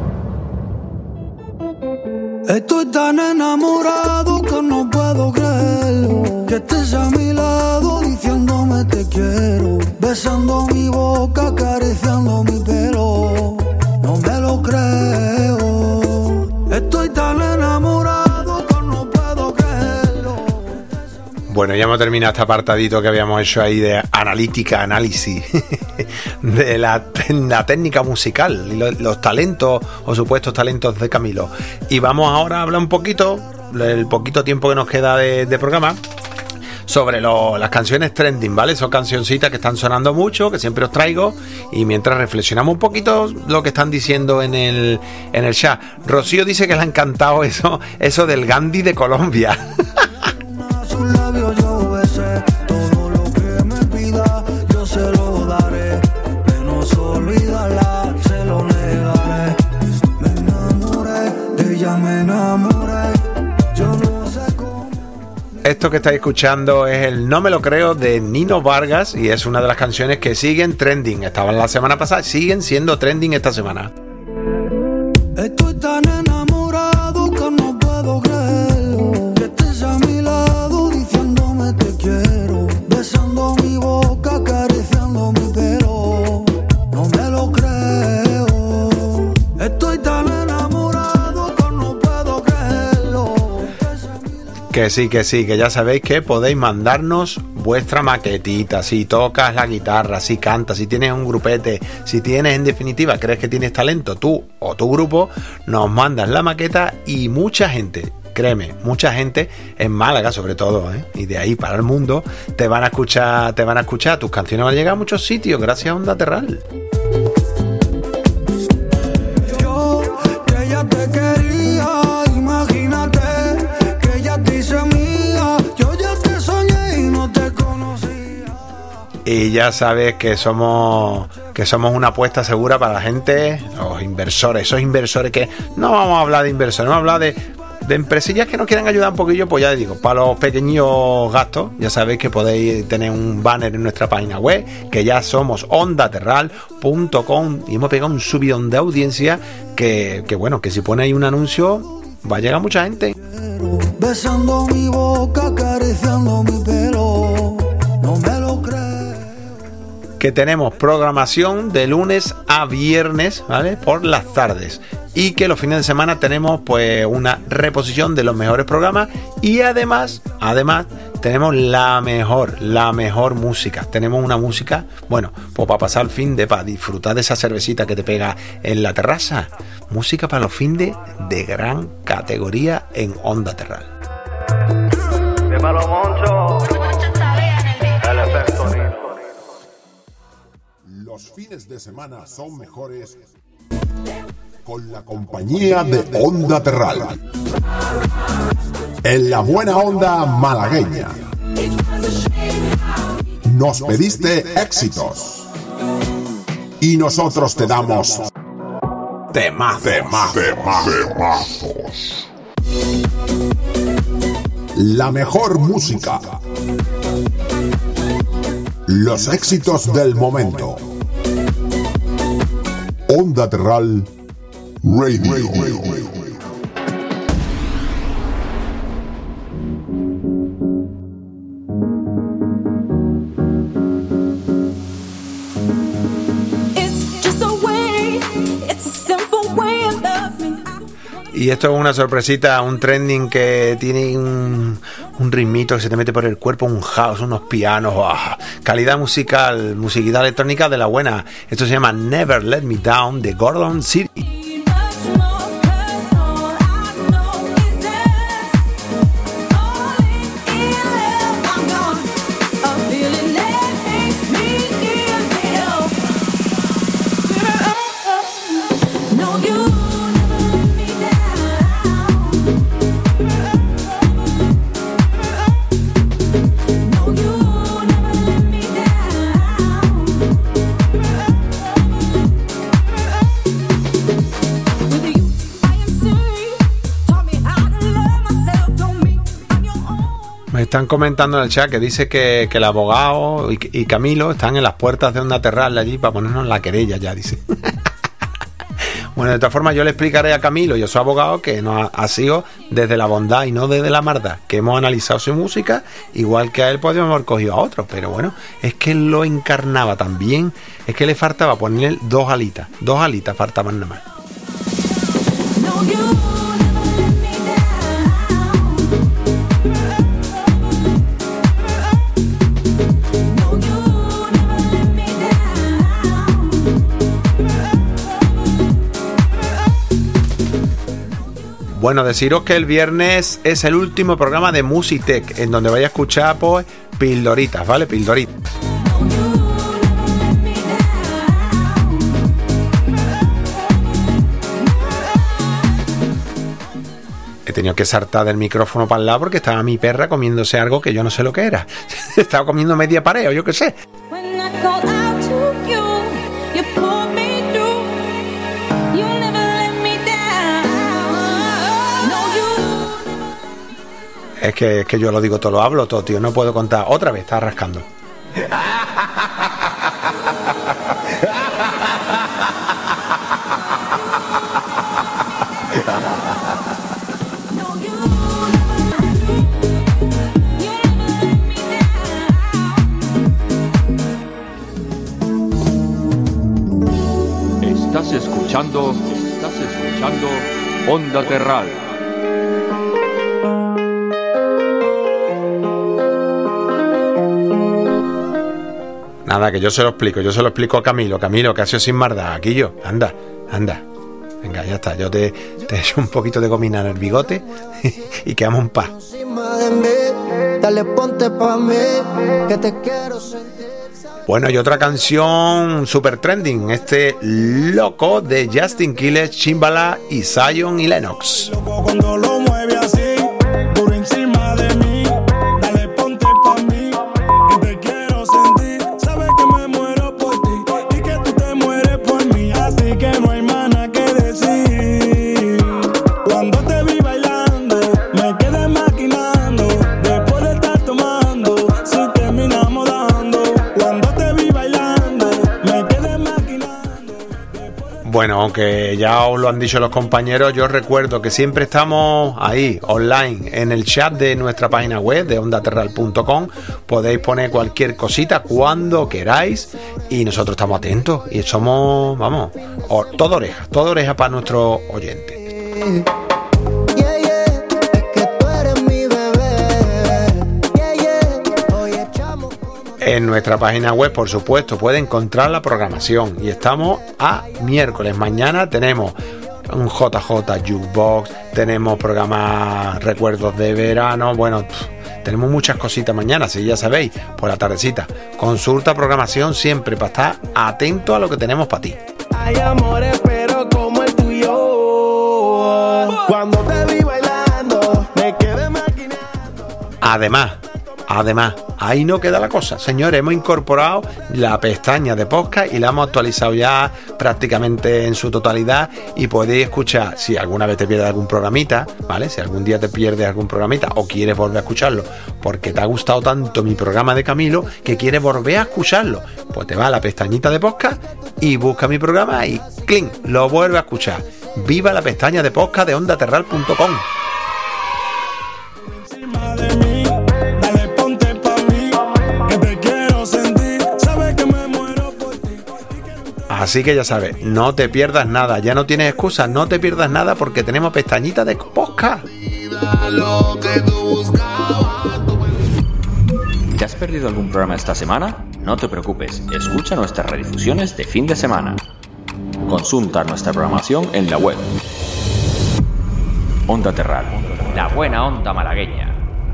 Estoy tan enamorado que no puedo creerlo. Que estés a mi lado diciéndome te quiero. Besando mi boca, acariciando mi pelo. No me lo creo. Estoy tan enamorado que no puedo creerlo. Bueno, ya hemos terminado este apartadito que habíamos hecho ahí de análisis de la técnica musical y los talentos o supuestos talentos de Camilo. Y vamos ahora a hablar un poquito, el poquito tiempo que nos queda de programa, sobre las canciones trending, ¿vale? Son cancioncitas que están sonando mucho, que siempre os traigo, y mientras reflexionamos un poquito lo que están diciendo en el chat. Rocío dice que le ha encantado eso del Gandhi de Colombia. Yo besé todo lo que me pida, yo se lo daré. Menos olvidarla, se lo negaré. Me enamoré, de ella me enamoré. Yo no sé cómo. Esto que estáis escuchando es el No Me Lo Creo de Nino Vargas y es una de las canciones que siguen trending. Estaban la semana pasada, siguen siendo trending esta semana. Estoy tan enamorado que no puedo creerlo. Que estés a mi lado diciéndome te quiero. Besando mi boca, acariciando mi pelo. No me lo creo. Estoy tan enamorado que no puedo creerlo. Que sí, que ya sabéis que podéis mandarnos vuestra maquetita, si tocas la guitarra, si cantas, si tienes un grupete, si tienes, en definitiva, crees que tienes talento, tú o tu grupo, nos mandas la maqueta y mucha gente, créeme, mucha gente en Málaga sobre todo, y de ahí para el mundo, te van a escuchar, tus canciones van a llegar a muchos sitios gracias a Onda Terral. Yo, que ya te quería, imagínate, que ya te hice mía, yo ya te soñé y no te conocía. Y ya sabes que somos una apuesta segura para la gente, los inversores, esos inversores que no vamos a hablar de inversores, vamos a hablar de empresillas que nos quieran ayudar un poquillo, pues ya digo, para los pequeños gastos, ya sabéis que podéis tener un banner en nuestra página web, que ya somos ondaterral.com y hemos pegado un subidón de audiencia que bueno, que si pone ahí un anuncio va a llegar mucha gente. Besando mi boca, acariciando mi pelo, no me lo crees. Que tenemos programación de lunes a viernes, ¿vale? Por las tardes. Y que los fines de semana tenemos pues una reposición de los mejores programas. Y además tenemos la mejor música. Tenemos una música, bueno, pues para pasar el fin para disfrutar de esa cervecita que te pega en la terraza. Música para los fines de gran categoría en Onda Terral. Los fines de semana son mejores con la compañía de Onda Terral. En la buena onda malagueña. Nos pediste éxitos. Y nosotros te damos temazos. La mejor música. Los éxitos del momento. Onda Terral Radio. Y esto es una sorpresita, un trending que tiene un ritmito que se te mete por el cuerpo, un house, unos pianos, calidad musical, musiquita electrónica de la buena. Esto se llama Never Let Me Down de Gordon City. están comentando en el chat que dice que el abogado y Camilo están en las puertas de Onda Terral allí para ponernos la querella ya, dice. Bueno, de todas formas yo le explicaré a Camilo, yo soy abogado, que no ha sido desde la bondad y no desde la maldad, que hemos analizado su música, igual que a él podríamos haber cogido a otro, pero bueno, es que él lo encarnaba tan bien, es que le faltaba ponerle dos alitas faltaban nada más. Bueno, deciros que el viernes es el último programa de Musitech, en donde vais a escuchar pues pildoritas, ¿vale? Pildoritas. He tenido que saltar del micrófono para el lado porque estaba mi perra comiéndose algo que yo no sé lo que era. Estaba comiendo media pared o yo qué sé. Es que yo lo digo todo, lo hablo todo, tío. No puedo contar. Otra vez, está rascando. Estás escuchando Onda Terral. Nada, que yo se lo explico a Camilo. Camilo, que ha sido sin maldad. Aquí yo, anda. Venga, ya está. Yo te echo un poquito de gomina en el bigote y quedamos en paz. Dale, ponte pa' mí, que te quiero sentir. Bueno, y otra canción super trending, Loco de Justin Quiles, Chimbala y Zion y Lennox. Cuando lo mueve así, por encima de mí, dale ponte pa' mí, que te quiero sentir. Sabes que me muero por ti y que tú te mueres por mí, así que no hay más nada que decir. Cuando te vi bailando, me quedé maquinando, después de estar tomando, si terminamos dando. Cuando te vi bailando, me quedé maquinando. Bueno, aunque ya os lo han dicho los compañeros, yo recuerdo que siempre estamos ahí, online, en el chat de nuestra página web de ondaterral.com. Podéis poner cualquier cosita cuando queráis y nosotros estamos atentos y somos, vamos, todo oreja para nuestros oyentes. En nuestra página web, por supuesto, puede encontrar la programación y estamos a miércoles. Mañana tenemos un JJ Jukebox, tenemos programas Recuerdos de Verano, bueno, tenemos muchas cositas mañana, si ya sabéis, por la tardecita. Consulta programación siempre para estar atento a lo que tenemos para ti. Hay amores, pero como el tuyo. Cuando te vi bailando, me quedé maquinando. Además, ahí no queda la cosa, señores. Hemos incorporado la pestaña de podcast y la hemos actualizado ya prácticamente en su totalidad y podéis escuchar, si alguna vez te pierdes algún programita, ¿vale? Si algún día te pierdes algún programita o quieres volver a escucharlo porque te ha gustado tanto mi programa de Camilo que quieres volver a escucharlo, pues te vas a la pestañita de podcast y busca mi programa y ¡cling! Lo vuelves a escuchar. ¡Viva la pestaña de podcast de ondaterral.com! Así que ya sabes, no te pierdas nada, ya no tienes excusas, no te pierdas nada porque tenemos pestañita de podcast. ¿Te has perdido algún programa esta semana? No te preocupes, escucha nuestras redifusiones de fin de semana. Consulta nuestra programación en la web. Onda Terral, la buena onda malagueña.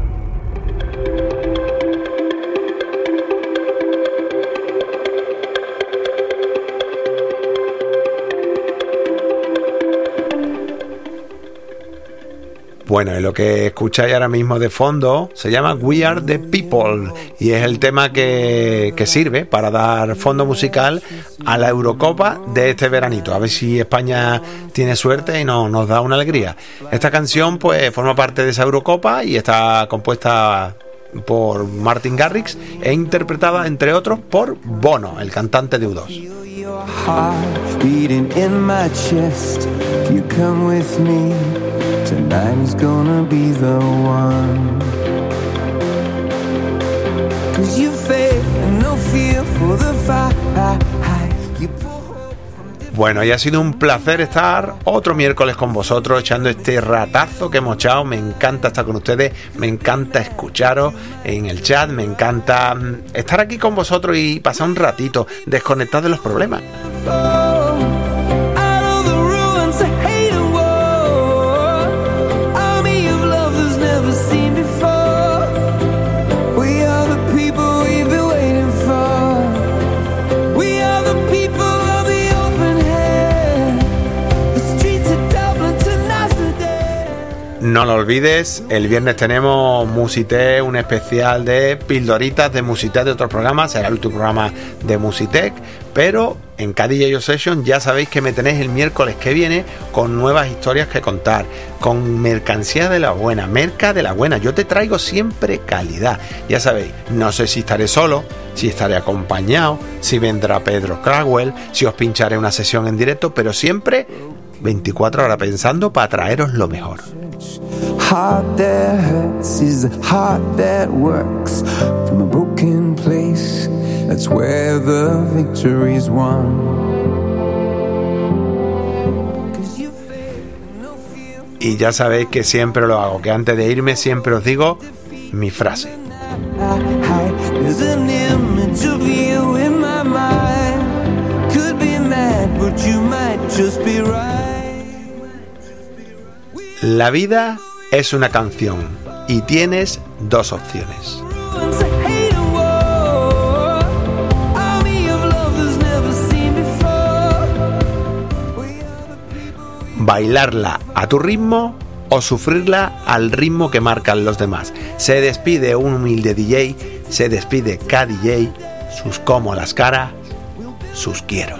Bueno, y lo que escucháis ahora mismo de fondo se llama We Are The People y es el tema que sirve para dar fondo musical a la Eurocopa de este veranito. A ver si España tiene suerte y nos da una alegría. Esta canción pues forma parte de esa Eurocopa y está compuesta por Martin Garrix e interpretada, entre otros, por Bono, el cantante de U2. Beating in my chest, if you come with me, tonight is gonna be the one. 'Cause you faith and no fear for the fight. Bueno, y ha sido un placer estar otro miércoles con vosotros echando este ratazo que hemos echado. Me encanta estar con ustedes, me encanta escucharos en el chat, me encanta estar aquí con vosotros y pasar un ratito desconectado de los problemas. No lo olvides, el viernes tenemos Musitec, un especial de pildoritas de Musitec de otros programas, será el último programa de Musitec, pero en KDJ Session ya sabéis que me tenéis el miércoles que viene con nuevas historias que contar, con mercancía de la buena, merca de la buena. Yo te traigo siempre calidad, ya sabéis, no sé si estaré solo, si estaré acompañado, si vendrá Pedro Cragwell, si os pincharé una sesión en directo, pero siempre 24 horas pensando para traeros lo mejor. Heart that hurts is the heart that works. From a broken place, that's where the victory's won. Y ya sabéis que siempre lo hago, que antes de irme siempre os digo mi frase. There's an image of you in my mind. Could be mad, but you might just be right. La vida es una canción y tienes dos opciones. Bailarla a tu ritmo o sufrirla al ritmo que marcan los demás. Se despide un humilde DJ, se despide KDJ, sus como las caras, sus quiero.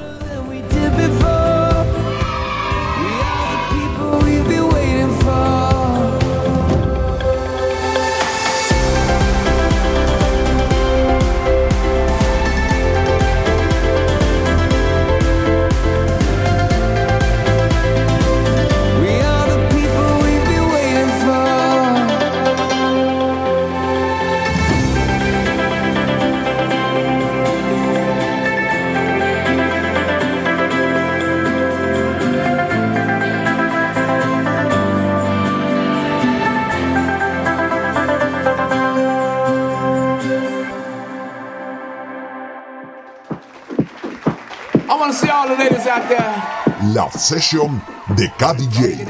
La Session de KDJ.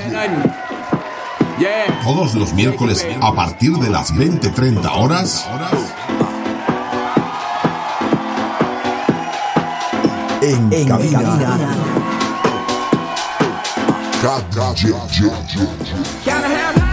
Todos los miércoles a partir de las 20:30 horas en cabina. KDJ.